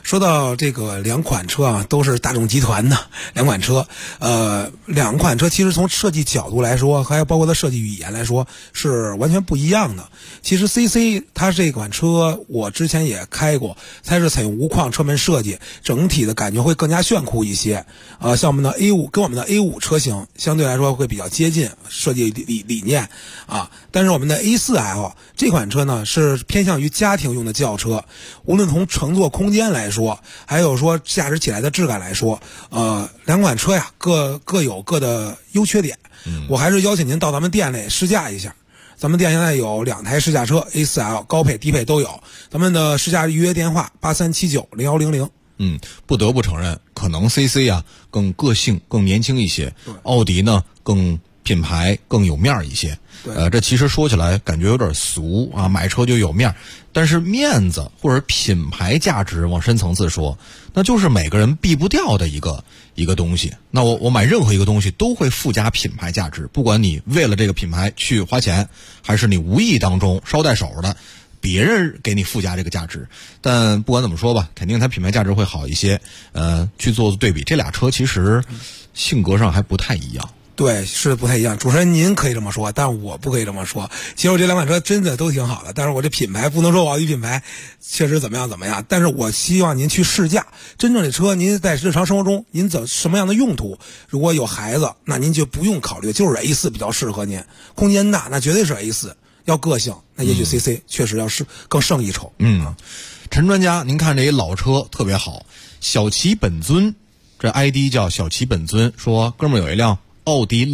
Speaker 12: 说到这个两款车啊，都是大众集团的两款车，两款车其实从设计角度来说，还有包括它设计语言来说，是完全不一样的。其实 CC 它这款车我之前也开过，它是采用无框车门设计，整体的感觉会更加炫酷一些。像我们的 A5 跟我们的 A5 车型相对来说会比较接近设计理念啊。但是我们的 A4L 这款车呢是偏向于家庭用的轿车，无论从乘坐空间来说，还有说驾驶起来的质感来说，两款车呀各有各的优缺点。我还是邀请您到咱们店内试驾一下。咱们店现在有2台试驾车 A4L 高配低配都有，咱们的试驾预约电话83790100。
Speaker 7: 不得不承认，可能 CC 啊更个性更年轻一些，奥迪呢更品牌更有面一些。这其实说起来感觉有点俗啊，买车就有面，但是面子或者品牌价值往深层次说，那就是每个人避不掉的一个东西。那我买任何一个东西都会附加品牌价值，不管你为了这个品牌去花钱，还是你无意当中捎带手的别人给你附加这个价值。但不管怎么说吧，肯定它品牌价值会好一些。去做对比，这俩车其实性格上还不太一样。
Speaker 12: 对，是不太一样。主持人您可以这么说，但我不可以这么说。其实我这两款车真的都挺好的，但是我这品牌不能说我奥迪品牌确实怎么样，但是我希望您去试驾。真正这车您在日常生活中您什么样的用途，如果有孩子，那您就不用考虑，就是 A4 比较适合您。空间大，那绝对是 A4。要个性，那也许 CC 确实要更胜一筹。
Speaker 7: 陈专家，您看这一老车特别好，小旗本尊，这 ID 叫小旗本尊，说哥们儿有一辆奥迪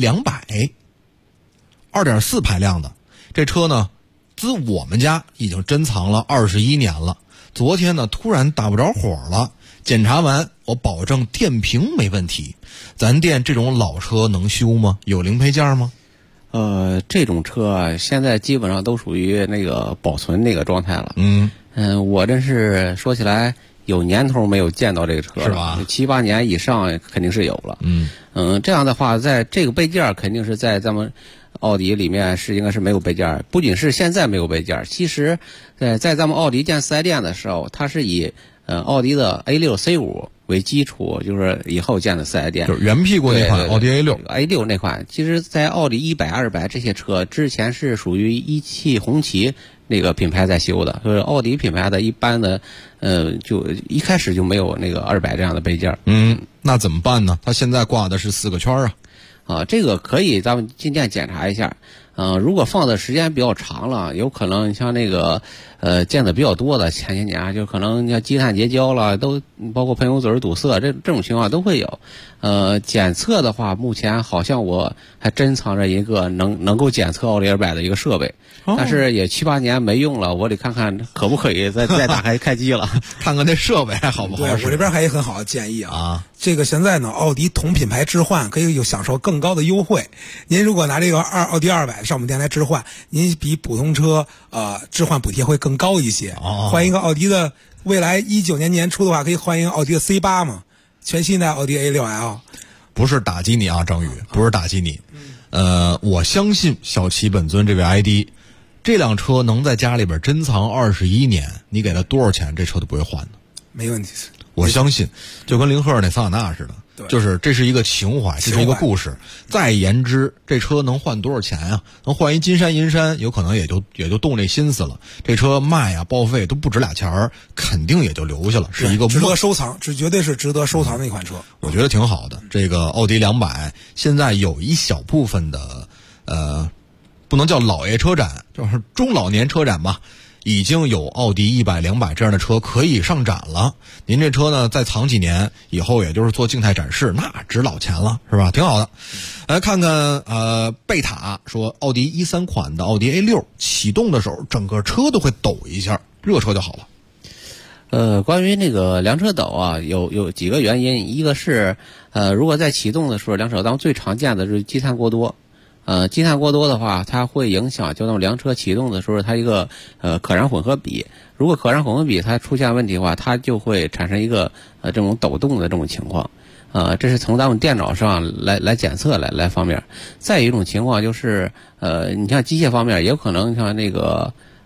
Speaker 7: 200，2.4排量的，这车呢，自我们家已经珍藏了21年了。昨天呢，突然打不着火了，检查完，我保证电瓶没问题。咱店这种老车能修吗？有零配件吗？
Speaker 13: 这种车啊，现在基本上都属于那个保存那个状态了。我真是说起来有年头没有见到这个车了，是吧？7、8年以上肯定是有了。这样的话，在这个备件肯定是在咱们奥迪里面应该是没有备件。不仅是现在没有备件，其实在咱们奥迪建4S店的时候，它是以奥迪的 A6、C5 为基础，就是以后建的4S店，
Speaker 7: 就是原屁股那款奥迪 A6
Speaker 13: 那款。其实在奥迪100、200这些车之前是属于一汽红旗那个品牌在修的，就是奥迪品牌的一般的就一开始就没有那个200这样的备件。
Speaker 7: 那怎么办呢？它现在挂的是4个圈
Speaker 13: 这个可以咱们进店检查一下。如果放的时间比较长了，有可能像那个见的比较多的前些年，就可能像积碳结胶了，都包括喷油嘴堵塞，这种情况都会有。检测的话，目前好像我还珍藏着一个能够检测奥迪200的一个设备，但是也7、8年没用了，我得看看可不可以再打开机了，
Speaker 7: 看看这设备还好不好使。
Speaker 12: 对，我这边还有很好的建议啊。这个现在呢，奥迪同品牌置换可以享受更高的优惠。您如果拿这个奥迪200上我们店来置换，您比普通车置换补贴会更高一些。换一个奥迪的，未来19年年初的话，可以换一个奥迪的 C8 嘛，全新的奥迪 A6L。
Speaker 7: 不是打击你啊，张宇，不是打击你。我相信小旗本尊这位 ID， 这辆车能在家里边珍藏21年，你给他多少钱，这车都不会换的。
Speaker 12: 没问题。
Speaker 7: 我相信，就跟林赫那桑塔纳似的，就是这是一个情怀，这是一个故事。再言之，这车能换多少钱啊？能换一金山银山，有可能也就动这心思了。这车卖啊报废都不值俩钱儿，肯定也就留下了，是一个
Speaker 12: 值得收藏，这绝对是值得收藏的一款车。
Speaker 7: 我觉得挺好的。这个奥迪200现在有一小部分的不能叫老爷车展，就是中老年车展吧。已经有奥迪100、200这样的车可以上展了。您这车呢，再藏几年以后，也就是做静态展示，那值老钱了，是吧？挺好的。来看看贝塔说，奥迪13款的奥迪 A6 启动的时候，整个车都会抖一下，热车就好了。
Speaker 13: 关于那个凉车抖啊，有几个原因，一个是如果在启动的时候，凉车咱们最常见的是积碳过多。积碳过多的话，它会影响就那种凉车启动的时候，它一个可燃混合比。如果可燃混合比它出现问题的话，它就会产生一个这种抖动的这种情况。这是从咱们电脑上来检测来方面。再有一种情况就是你像机械方面也有可能像那个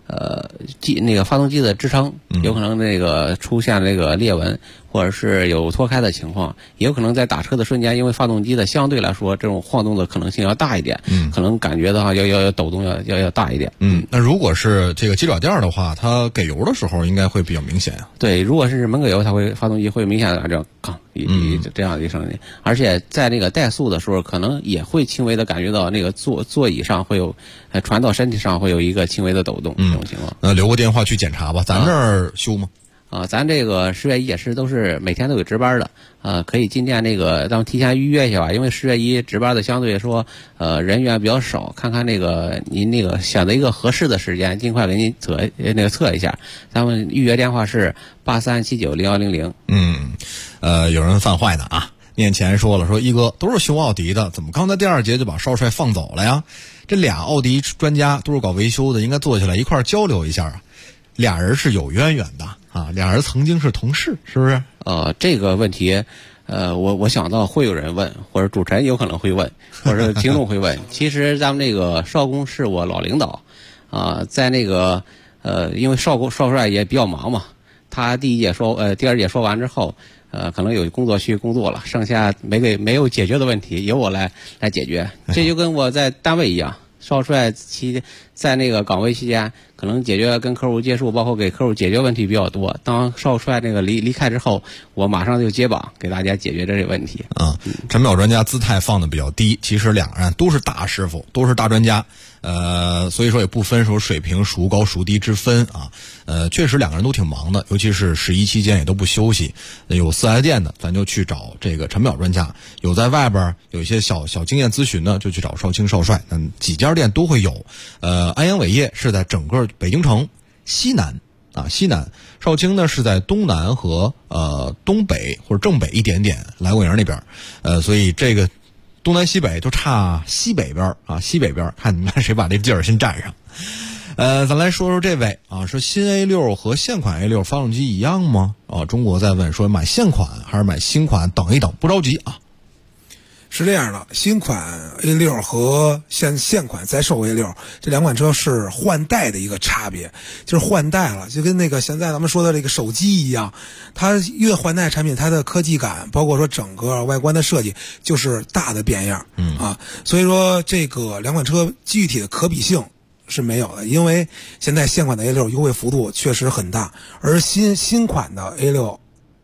Speaker 13: 那个发动机的支撑有可能那个出现那个裂纹，或者是有脱开的情况，也有可能在打车的瞬间，因为发动机的相对来说这种晃动的可能性要大一点，可能感觉的话要抖动要大一点。
Speaker 7: 那如果是这个鸡爪垫的话，它给油的时候应该会比较明显啊。
Speaker 13: 对，如果是猛给油，发动机会明显的这样杠这样的声音，而且在那个怠速的时候，可能也会轻微的感觉到那个座椅上会有传到身体上会有一个轻微的抖动这种情况。
Speaker 7: 留个电话去检查吧。咱这儿修吗？
Speaker 13: 咱这个10月1也是都是每天都有值班的，可以进店那个咱们提前预约一下吧，因为10月1值班的相对说人员比较少，看看那个您那个选择一个合适的时间，尽快给您测一下。咱们预约电话是83790100。
Speaker 7: 有人犯坏的啊，面前说了，说一哥都是修奥迪的，怎么刚才第2节就把少帅放走了呀？这俩奥迪专家都是搞维修的，应该坐起来一块儿交流一下啊。俩人是有渊源的啊，俩人曾经是同事，是不是？
Speaker 13: 这个问题，我想到会有人问，或者主持人有可能会问，或者听众会问。其实咱们那个少工是我老领导，在那个因为少帅也比较忙嘛，他第2节说完之后，可能有工作去工作了，剩下没有解决的问题由我来解决。这就跟我在单位一样，少帅在那个岗位期间，可能解决跟客户接触，包括给客户解决问题比较多。当少帅那个离开之后，我马上就接榜给大家解决这个问题。
Speaker 7: 陈淼专家姿态放的比较低，其实两个人都是大师傅，都是大专家，所以说也不分说水平孰高孰低之分啊。确实两个人都挺忙的，尤其是11期间也都不休息。有4S店的，咱就去找这个陈淼专家；有在外边有一些小经验咨询呢，就去找少卿少帅。几家店都会有。安阳伟业是在整个北京城西南，少卿呢是在东南和东北或者正北一点点，来过营那边，所以这个东南西北就差西北边啊，西北边看你们谁把这劲儿先占上。咱来说说这位啊，说新 A6 和现款 A6 发动机一样吗？中国在问说买现款还是买新款，等一等，不着急啊。
Speaker 12: 是这样的，新款 A6 和现款在售 A6 这两款车是换代的一个差别，就是换代了，就跟那个现在咱们说的这个手机一样，它越换代产品，它的科技感，包括说整个外观的设计，就是大的变样。所以说这个两款车具体的可比性是没有的，因为现在现款的 A6 优惠幅度确实很大，而新款的 A6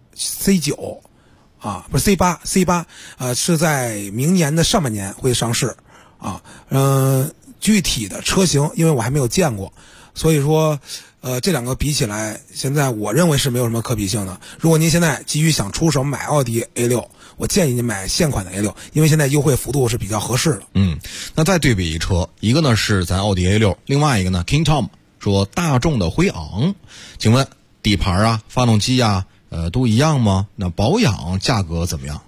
Speaker 12: C9。不是 C8，是在明年的上半年会上市具体的车型因为我还没有见过，所以说这两个比起来，现在我认为是没有什么可比性的。如果您现在急于想出手买奥迪 A6， 我建议您买现款的 A6， 因为现在优惠幅度是比较合适的。
Speaker 7: 那再对比一车，一个呢是咱奥迪 A6， 另外一个呢 King Tom 说大众的辉昂，请问底盘啊、发动机啊都一样吗？那保养价格怎么样？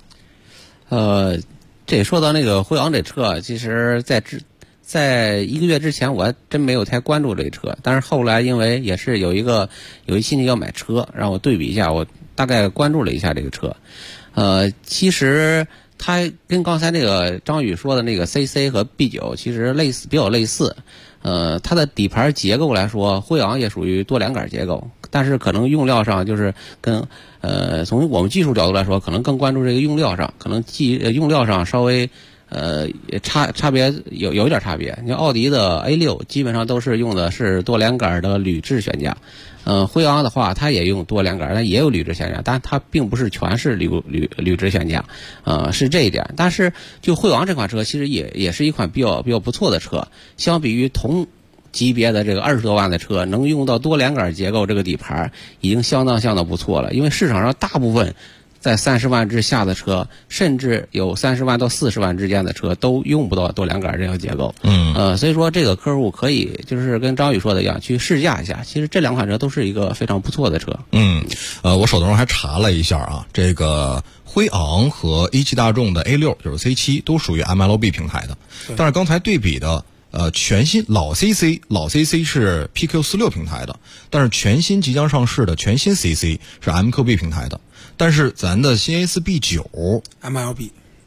Speaker 13: 这说到那个辉昂这车，其实在1个月之前我还真没有太关注这车，但是后来因为也是有一亲戚要买车，让我对比一下，我大概关注了一下这个车。其实它跟刚才那个张宇说的那个 CC 和 B9 其实比较类似。它的底盘结构来说，辉昂也属于多连杆结构，但是可能用料上就是跟从我们技术角度来说，可能更关注这个用料上，可能用料上稍微差别有一点差别。你看奥迪的 A6 基本上都是用的是多连杆的铝制悬架，辉昂的话它也用多连杆，但也有铝制悬架，但它并不是全是铝制悬架，是这一点。但是就辉昂这款车其实也是一款比较不错的车，相比于同级别的这个20多万的车，能用到多连杆结构这个底盘已经相当不错了。因为市场上大部分在30万之下的车，甚至有30万到40万之间的车都用不到多连杆这个结构。所以说这个客户可以就是跟张宇说的一样去试驾一下，其实这两款车都是一个非常不错的车。
Speaker 7: 我手头上还查了一下啊，这个辉昂和一汽大众的 A6 就是 C7 都属于 MLB 平台的，但是刚才对比的全新老 CC 是 PQ46 平台的，但是全新即将上市的全新 CC 是 MQB 平台的，但是咱的新 A4 B9
Speaker 12: MLB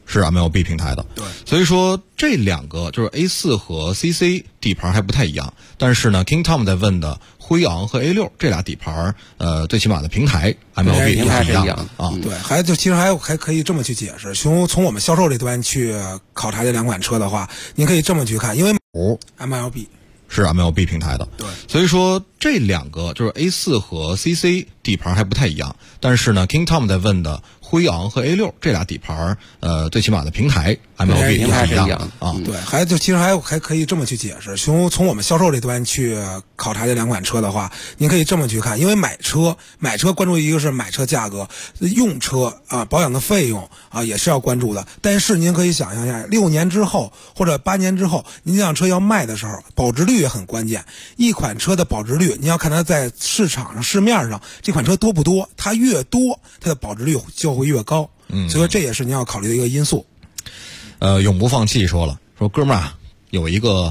Speaker 7: 是 MLB 平台的。
Speaker 12: 对，
Speaker 7: 所以说这两个就是 A4 和 CC 底盘还不太一样，但是呢 King Tom 在问的辉昂和 A6 这俩底盘，最起码的平台 MLB
Speaker 13: 平台是一样的
Speaker 7: 啊。
Speaker 12: 对，其实还可以这么去解释，从我们销售这端去考察这两款车的话，您可以这么去看，因为MLB
Speaker 7: 是 MLB 平台的。
Speaker 12: 对，
Speaker 7: 所以说这两个就是 A4 和 CC 底盘还不太一样，但是呢 King Tom 在问的辉昂和 A6 这俩底盘，最起码的平台 MLB
Speaker 13: 平台是一样的
Speaker 7: 啊。
Speaker 12: 对，其实还可以这么去解释，从我们销售这端去考察这两款车的话，您可以这么去看，因为买车关注一个是买车价格，用车啊保养的费用啊也是要关注的。但是您可以想象一下，6年之后或者8年之后，您这辆车要卖的时候，保值率也很关键。一款车的保值率，您要看它在市场上市面上这款车多不多，它越多，它的保值率就会越高。所以说这也是您要考虑的一个因素。
Speaker 7: 永不放弃说哥们儿啊，有一个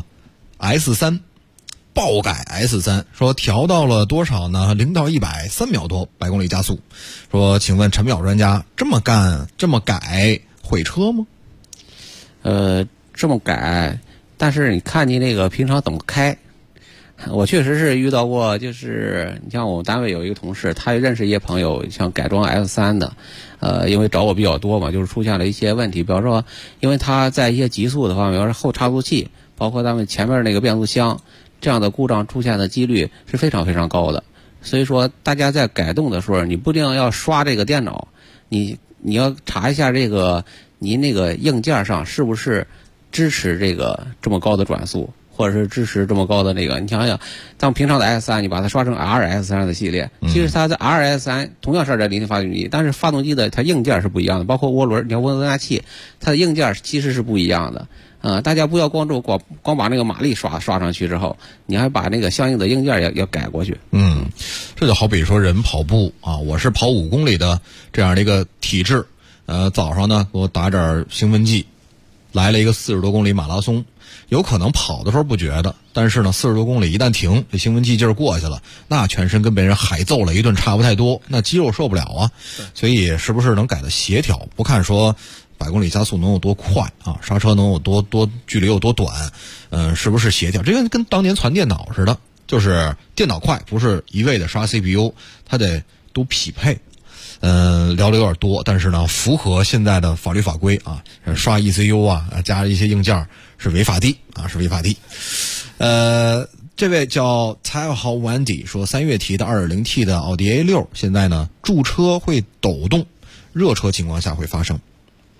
Speaker 7: S3 爆改 S3， 说调到了多少呢？0到100 3秒多，100公里加速。说请问陈淼专家，这么改毁车吗？
Speaker 13: 这么改，但是你看你那个平常怎么开。我确实是遇到过，就是你像我们单位有一个同事，他也认识一些朋友，像改装 S3 的，因为找我比较多嘛，就是出现了一些问题，比方说，因为他在一些极速的方面，比方说后差速器，包括咱们前面那个变速箱，这样的故障出现的几率是非常非常高的。所以说，大家在改动的时候，你不一定要刷这个电脑，你要查一下这个您那个硬件上是不是支持这么高的转速。或者是支持这么高的那个，你想想，咱们平常的 S3， 你把它刷成 RS3 的系列，其实它的 RS3 同样是2.0T 发动机，但是发动机的它硬件是不一样的，包括涡轮，你看涡轮增压器，它的硬件其实是不一样的。大家不要光把那个马力刷上去之后，你还把那个相应的硬件要改过去。
Speaker 7: 这就好比说人跑步啊，我是跑5公里的这样的一个体质，早上呢给我打点兴奋剂，来了一个40多公里马拉松。有可能跑的时候不觉得，但是呢40多公里一旦停，这兴奋剂劲儿过去了，那全身跟被人海揍了一顿差不太多，那肌肉受不了啊。所以是不是能改的协调，不看说100公里加速能有多快啊，刹车能有多距离有多短，是不是协调，这个跟当年传电脑似的，就是电脑快不是一味的刷 CPU， 它得都匹配。聊的有点多，但是呢符合现在的法律法规啊，刷 ECU 啊，加一些硬件是违法的啊，是违法的。这位叫蔡豪 Wendy 说，3月提的 2.0T 的奥迪 A6 现在呢驻车会抖动，热车情况下会发生。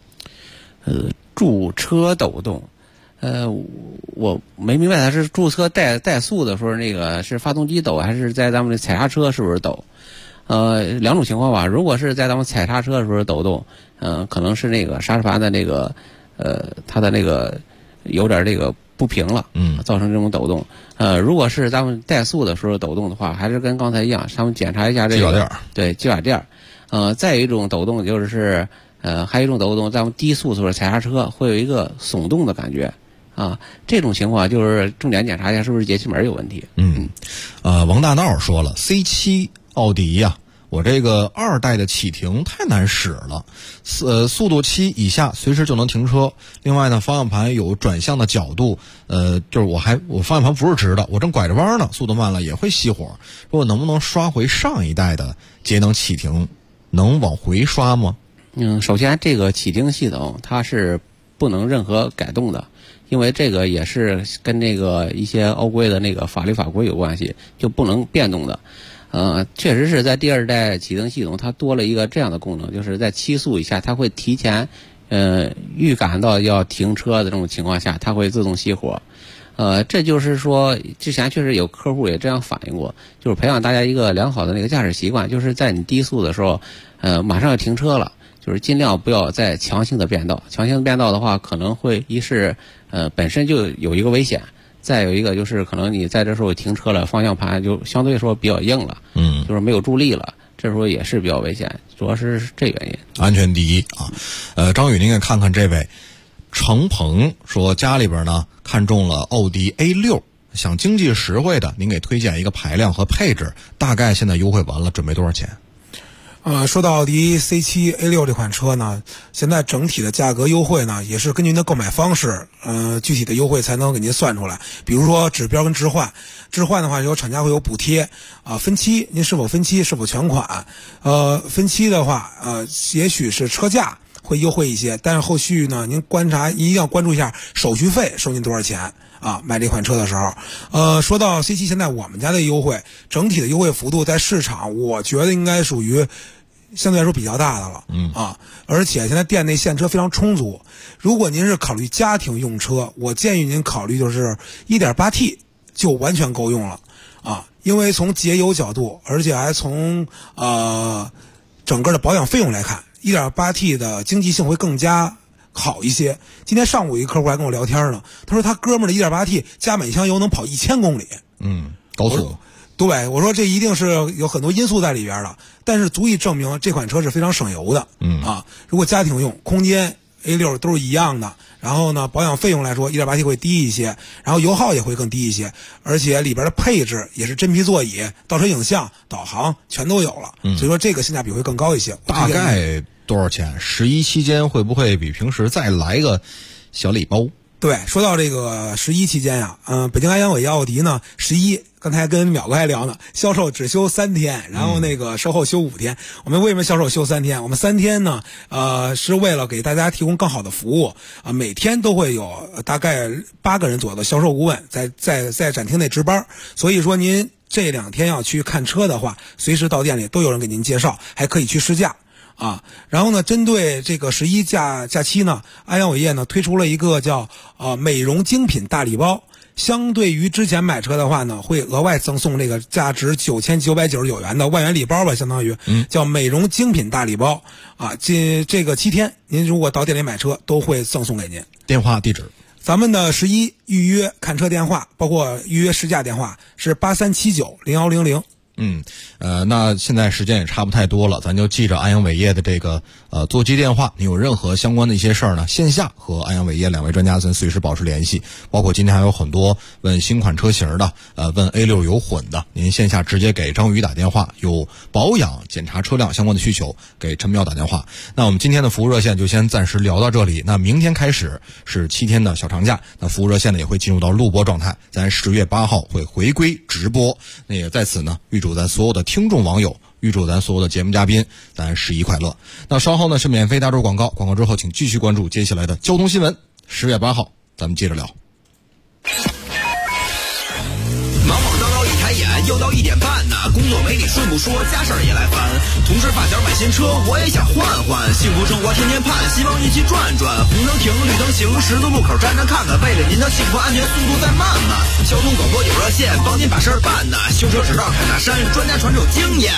Speaker 13: 驻车抖动，我没明白他是驻车怠速的时候那个是发动机抖，还是在咱们的踩刹车是不是抖？两种情况吧。如果是在咱们踩刹车的时候抖动，可能是那个刹车盘的那个它的那个有点这个不平了，造成这种抖动。如果是咱们怠速的时候抖动的话，还是跟刚才一样，咱们检查一下这个
Speaker 7: 机瓦垫，
Speaker 13: 对，机瓦垫。再有一种抖动就是还有一种抖动，咱们低速的时候踩刹车会有一个耸动的感觉。这种情况就是重点检查一下是不是节气门有问题。
Speaker 7: 王大闹说了 ，C7 奥迪呀，我这个2代的启停太难使了，速度7以下随时就能停车。另外呢，方向盘有转向的角度，就是我方向盘不是直的，我正拐着弯呢，速度慢了也会熄火。说我能不能刷回上一代的节能启停？能往回刷吗？
Speaker 13: 首先这个启停系统它是不能任何改动的。因为这个也是跟那个一些欧规的那个法律法规有关系，就不能变动的。确实是在第2代启停系统它多了一个这样的功能，就是在7速以下它会提前预感到要停车的这种情况下，它会自动熄火。这就是说之前确实有客户也这样反映过，就是培养大家一个良好的那个驾驶习惯，就是在你低速的时候马上要停车了，就是尽量不要再强行的变道。强行变道的话可能会一是本身就有一个危险，再有一个就是可能你在这时候停车了，方向盘就相对说比较硬了，就是没有助力了，这时候也是比较危险，主要是这原因。
Speaker 7: 安全第一啊！张宇，您给看看这位程鹏说，家里边呢看中了奥迪 A6， 想经济实惠的，您给推荐一个排量和配置，大概现在优惠完了，准备多少钱？
Speaker 12: 说到奥迪 C7 A6 这款车呢，现在整体的价格优惠呢，也是根据您的购买方式，具体的优惠才能给您算出来。比如说指标跟置换，置换的话有厂家会有补贴分期，您是否分期，是否全款？分期的话，也许是车价会优惠一些，但是后续呢，您一定要关注一下手续费收您多少钱啊？买这款车的时候，说到 C7 现在我们家的优惠，整体的优惠幅度在市场，我觉得应该属于相对来说比较大的了，而且现在店内现车非常充足。如果您是考虑家庭用车，我建议您考虑就是 1.8T 就完全够用了因为从节油角度，而且还从整个的保养费用来看， 1.8T 的经济性会更加好一些。今天上午一个客户还跟我聊天呢，他说他哥们儿的 1.8T 加满一箱油能跑1000公里，
Speaker 7: 高速。
Speaker 12: 对，我说这一定是有很多因素在里边的，但是足以证明这款车是非常省油的。如果家庭用，空间 A6 都是一样的，然后呢，保养费用来说 1.8T 会低一些，然后油耗也会更低一些，而且里边的配置也是真皮座椅、倒车影像、导航全都有了，所以说这个性价比会更高一些。
Speaker 7: 大概多少钱？11期间会不会比平时再来个小礼包？
Speaker 12: 对，说到这个11期间呀，北京安阳伟业奥迪呢，11刚才跟淼哥还聊呢，销售只休3天，然后那个售后休5天。我们为什么销售休3天？我们3天呢，是为了给大家提供更好的服务每天都会有大概8个人左右的销售顾问在展厅内值班，所以说您这2天要去看车的话，随时到店里都有人给您介绍，还可以去试驾。然后呢，针对这个11假期呢，安阳伟业呢推出了一个叫美容精品大礼包。相对于之前买车的话呢，会额外赠送这个价值9999元的万元礼包吧，相当于叫美容精品大礼包这个7天，您如果到店里买车都会赠送给您。
Speaker 7: 电话地址，
Speaker 12: 咱们的11预约看车电话，包括预约试驾电话是83790100。
Speaker 7: 那现在时间也差不太多了，咱就记着安阳伟业的这个座机电话，你有任何相关的一些事儿呢，线下和安阳伟业2位专家咱随时保持联系。包括今天还有很多问新款车型的，问 A6 有混的，您线下直接给张宇打电话，有保养检查车辆相关的需求给陈淼打电话。那我们今天的服务热线就先暂时聊到这里，那明天开始是7天的小长假，那服务热线呢也会进入到录播状态，咱10月8号会回归直播。那也在此呢预祝咱所有的听众网友，预祝咱所有的节目嘉宾咱11快乐。那稍后呢是免费大洲广告，广告之后请继续关注接下来的交通新闻。10月8号咱们接着聊。
Speaker 11: 忙忙叨叨一抬眼，又到1点半呢，工作没你顺不说，家事儿也来烦。同事发小买新车，我也想换换，幸福生活天天盼，希望一起转转。红灯停，绿灯行，十字路口站站看看，为了您的幸福安全，速度再慢慢。交通广播有热线，帮您把事儿办呢。修车指导开大山，专家传授经验。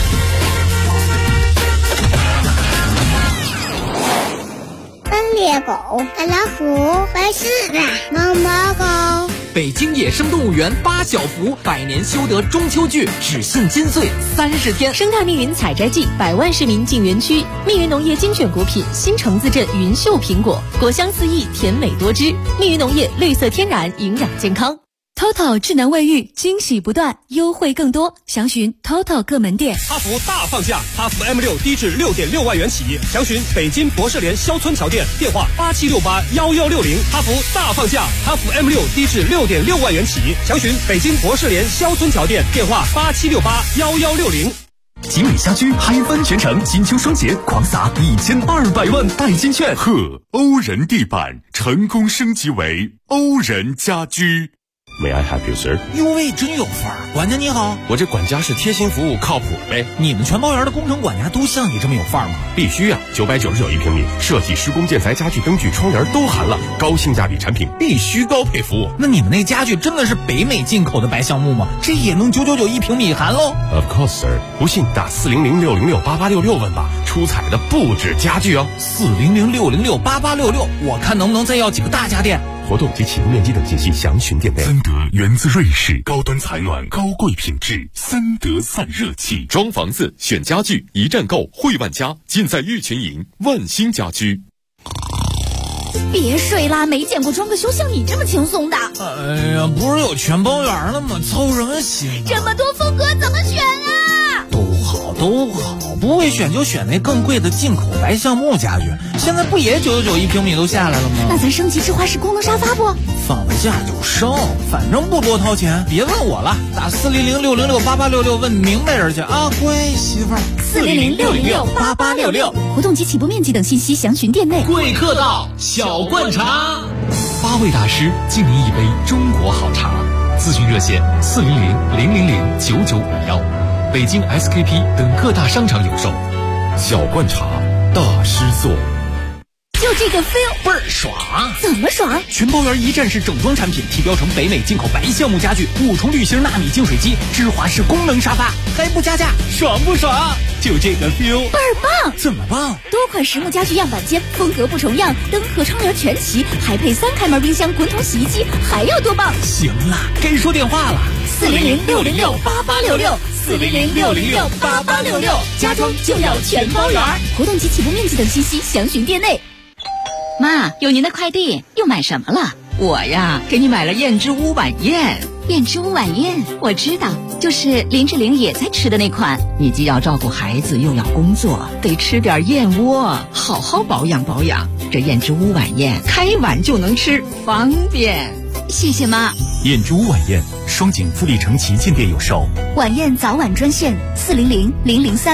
Speaker 16: 奔猎狗、大老虎、白狮子、毛毛狗。
Speaker 9: 北京野生动物园8小福100年修得中秋剧，只信金穗30天。
Speaker 14: 生态密云采摘季，100万市民进园区。密云农业精选果品新城自镇云秀苹果，果香四溢，甜美多汁。密云农业绿色天然，营养健康。TOTO 智能卫浴，惊喜不断，优惠更多，详询 TOTO 各门店。
Speaker 15: 哈弗大放价，哈弗 M6低至6.6万元起，详询北京博士联肖村桥店，电话87681160。哈弗大放价，哈弗 M6低至6.6万元起，详询北京博士联肖村桥店，电话87681160。
Speaker 18: 吉美家居嗨翻全城，金秋双节狂撒1200万代金券。
Speaker 3: 欧人地板成功升级为欧人家居。May I help you, sir？
Speaker 17: 哟喂，真有范儿！管家你好，
Speaker 20: 我这管家是贴心服务，靠谱呗。
Speaker 17: 你们全包园的工程管家都像你这么有范儿吗？
Speaker 20: 必须啊，999一平米，设计、施工、建材、家具、灯具、窗帘都含了，高性价比产品，必须高配服务。
Speaker 17: 那你们那家具真的是北美进口的白橡木吗？这也能999一平米含喽
Speaker 20: ？Of course, sir。不信打400-606-8866问吧，出彩的不止家具哦。
Speaker 17: 400-606-8866，我看能不能再要几个大家电。
Speaker 20: 活动及启动面积等信息详询店内。
Speaker 3: 森德源自瑞士，高端采暖，高贵品质，森德散热器。
Speaker 1: 装房子选家具，一站购汇万家，尽在玉泉营万兴家居。
Speaker 23: 别睡啦，没见过装个修像你这么轻松的。
Speaker 17: 哎呀，不是有全包园了吗？操什么心？
Speaker 23: 这么多风格怎么选啊？
Speaker 17: 都好， 都好，不会选就选那更贵的进口白橡木家具，现在不也999一平米都下来了吗？
Speaker 23: 那咱升级智化式功能沙发不？
Speaker 17: 放了假就升，反正不多掏钱，别问我了，打400-606-8866问明白人去啊，乖媳妇儿。
Speaker 23: 400-606-8866，活动及起步面积等信息详询店内。
Speaker 6: 贵客到，小灌茶，8位大师敬您一杯中国好茶。咨询热线400-000-9951，北京 SKP 等各大商场有售。
Speaker 20: 小灌茶，大师做。
Speaker 23: 就这个 feel
Speaker 17: 倍儿爽！
Speaker 23: 怎么爽？
Speaker 6: 全包圆一站式整装产品，提标成北美进口白橡木家具，5重滤芯纳米净水机，芝华士功能沙发，还不加价，爽不爽？就这个 feel
Speaker 23: 倍儿棒！
Speaker 17: 怎么棒？
Speaker 23: 多款实木家具样板间，风格不重样，灯和窗帘全齐，还配3开门冰箱、滚筒洗衣机，还要多棒？
Speaker 17: 行了，该说电话了。
Speaker 23: 400-606-8866，400-606-8866，家装就要全包圆。活动及起步面积等信息详询店内。
Speaker 2: 妈，有您的快递，又买什么了？我呀，给你买了燕之屋晚宴。
Speaker 23: 燕之屋晚宴，
Speaker 2: 我知道，就是林志玲也在吃的那款。你既要照顾孩子，又要工作，得吃点燕窝，好好保养保养。这燕之屋晚宴，开碗就能吃，方便。
Speaker 23: 谢谢妈。
Speaker 6: 燕之屋晚宴，双井富力城旗舰店有售。
Speaker 23: 晚宴早晚专线400-003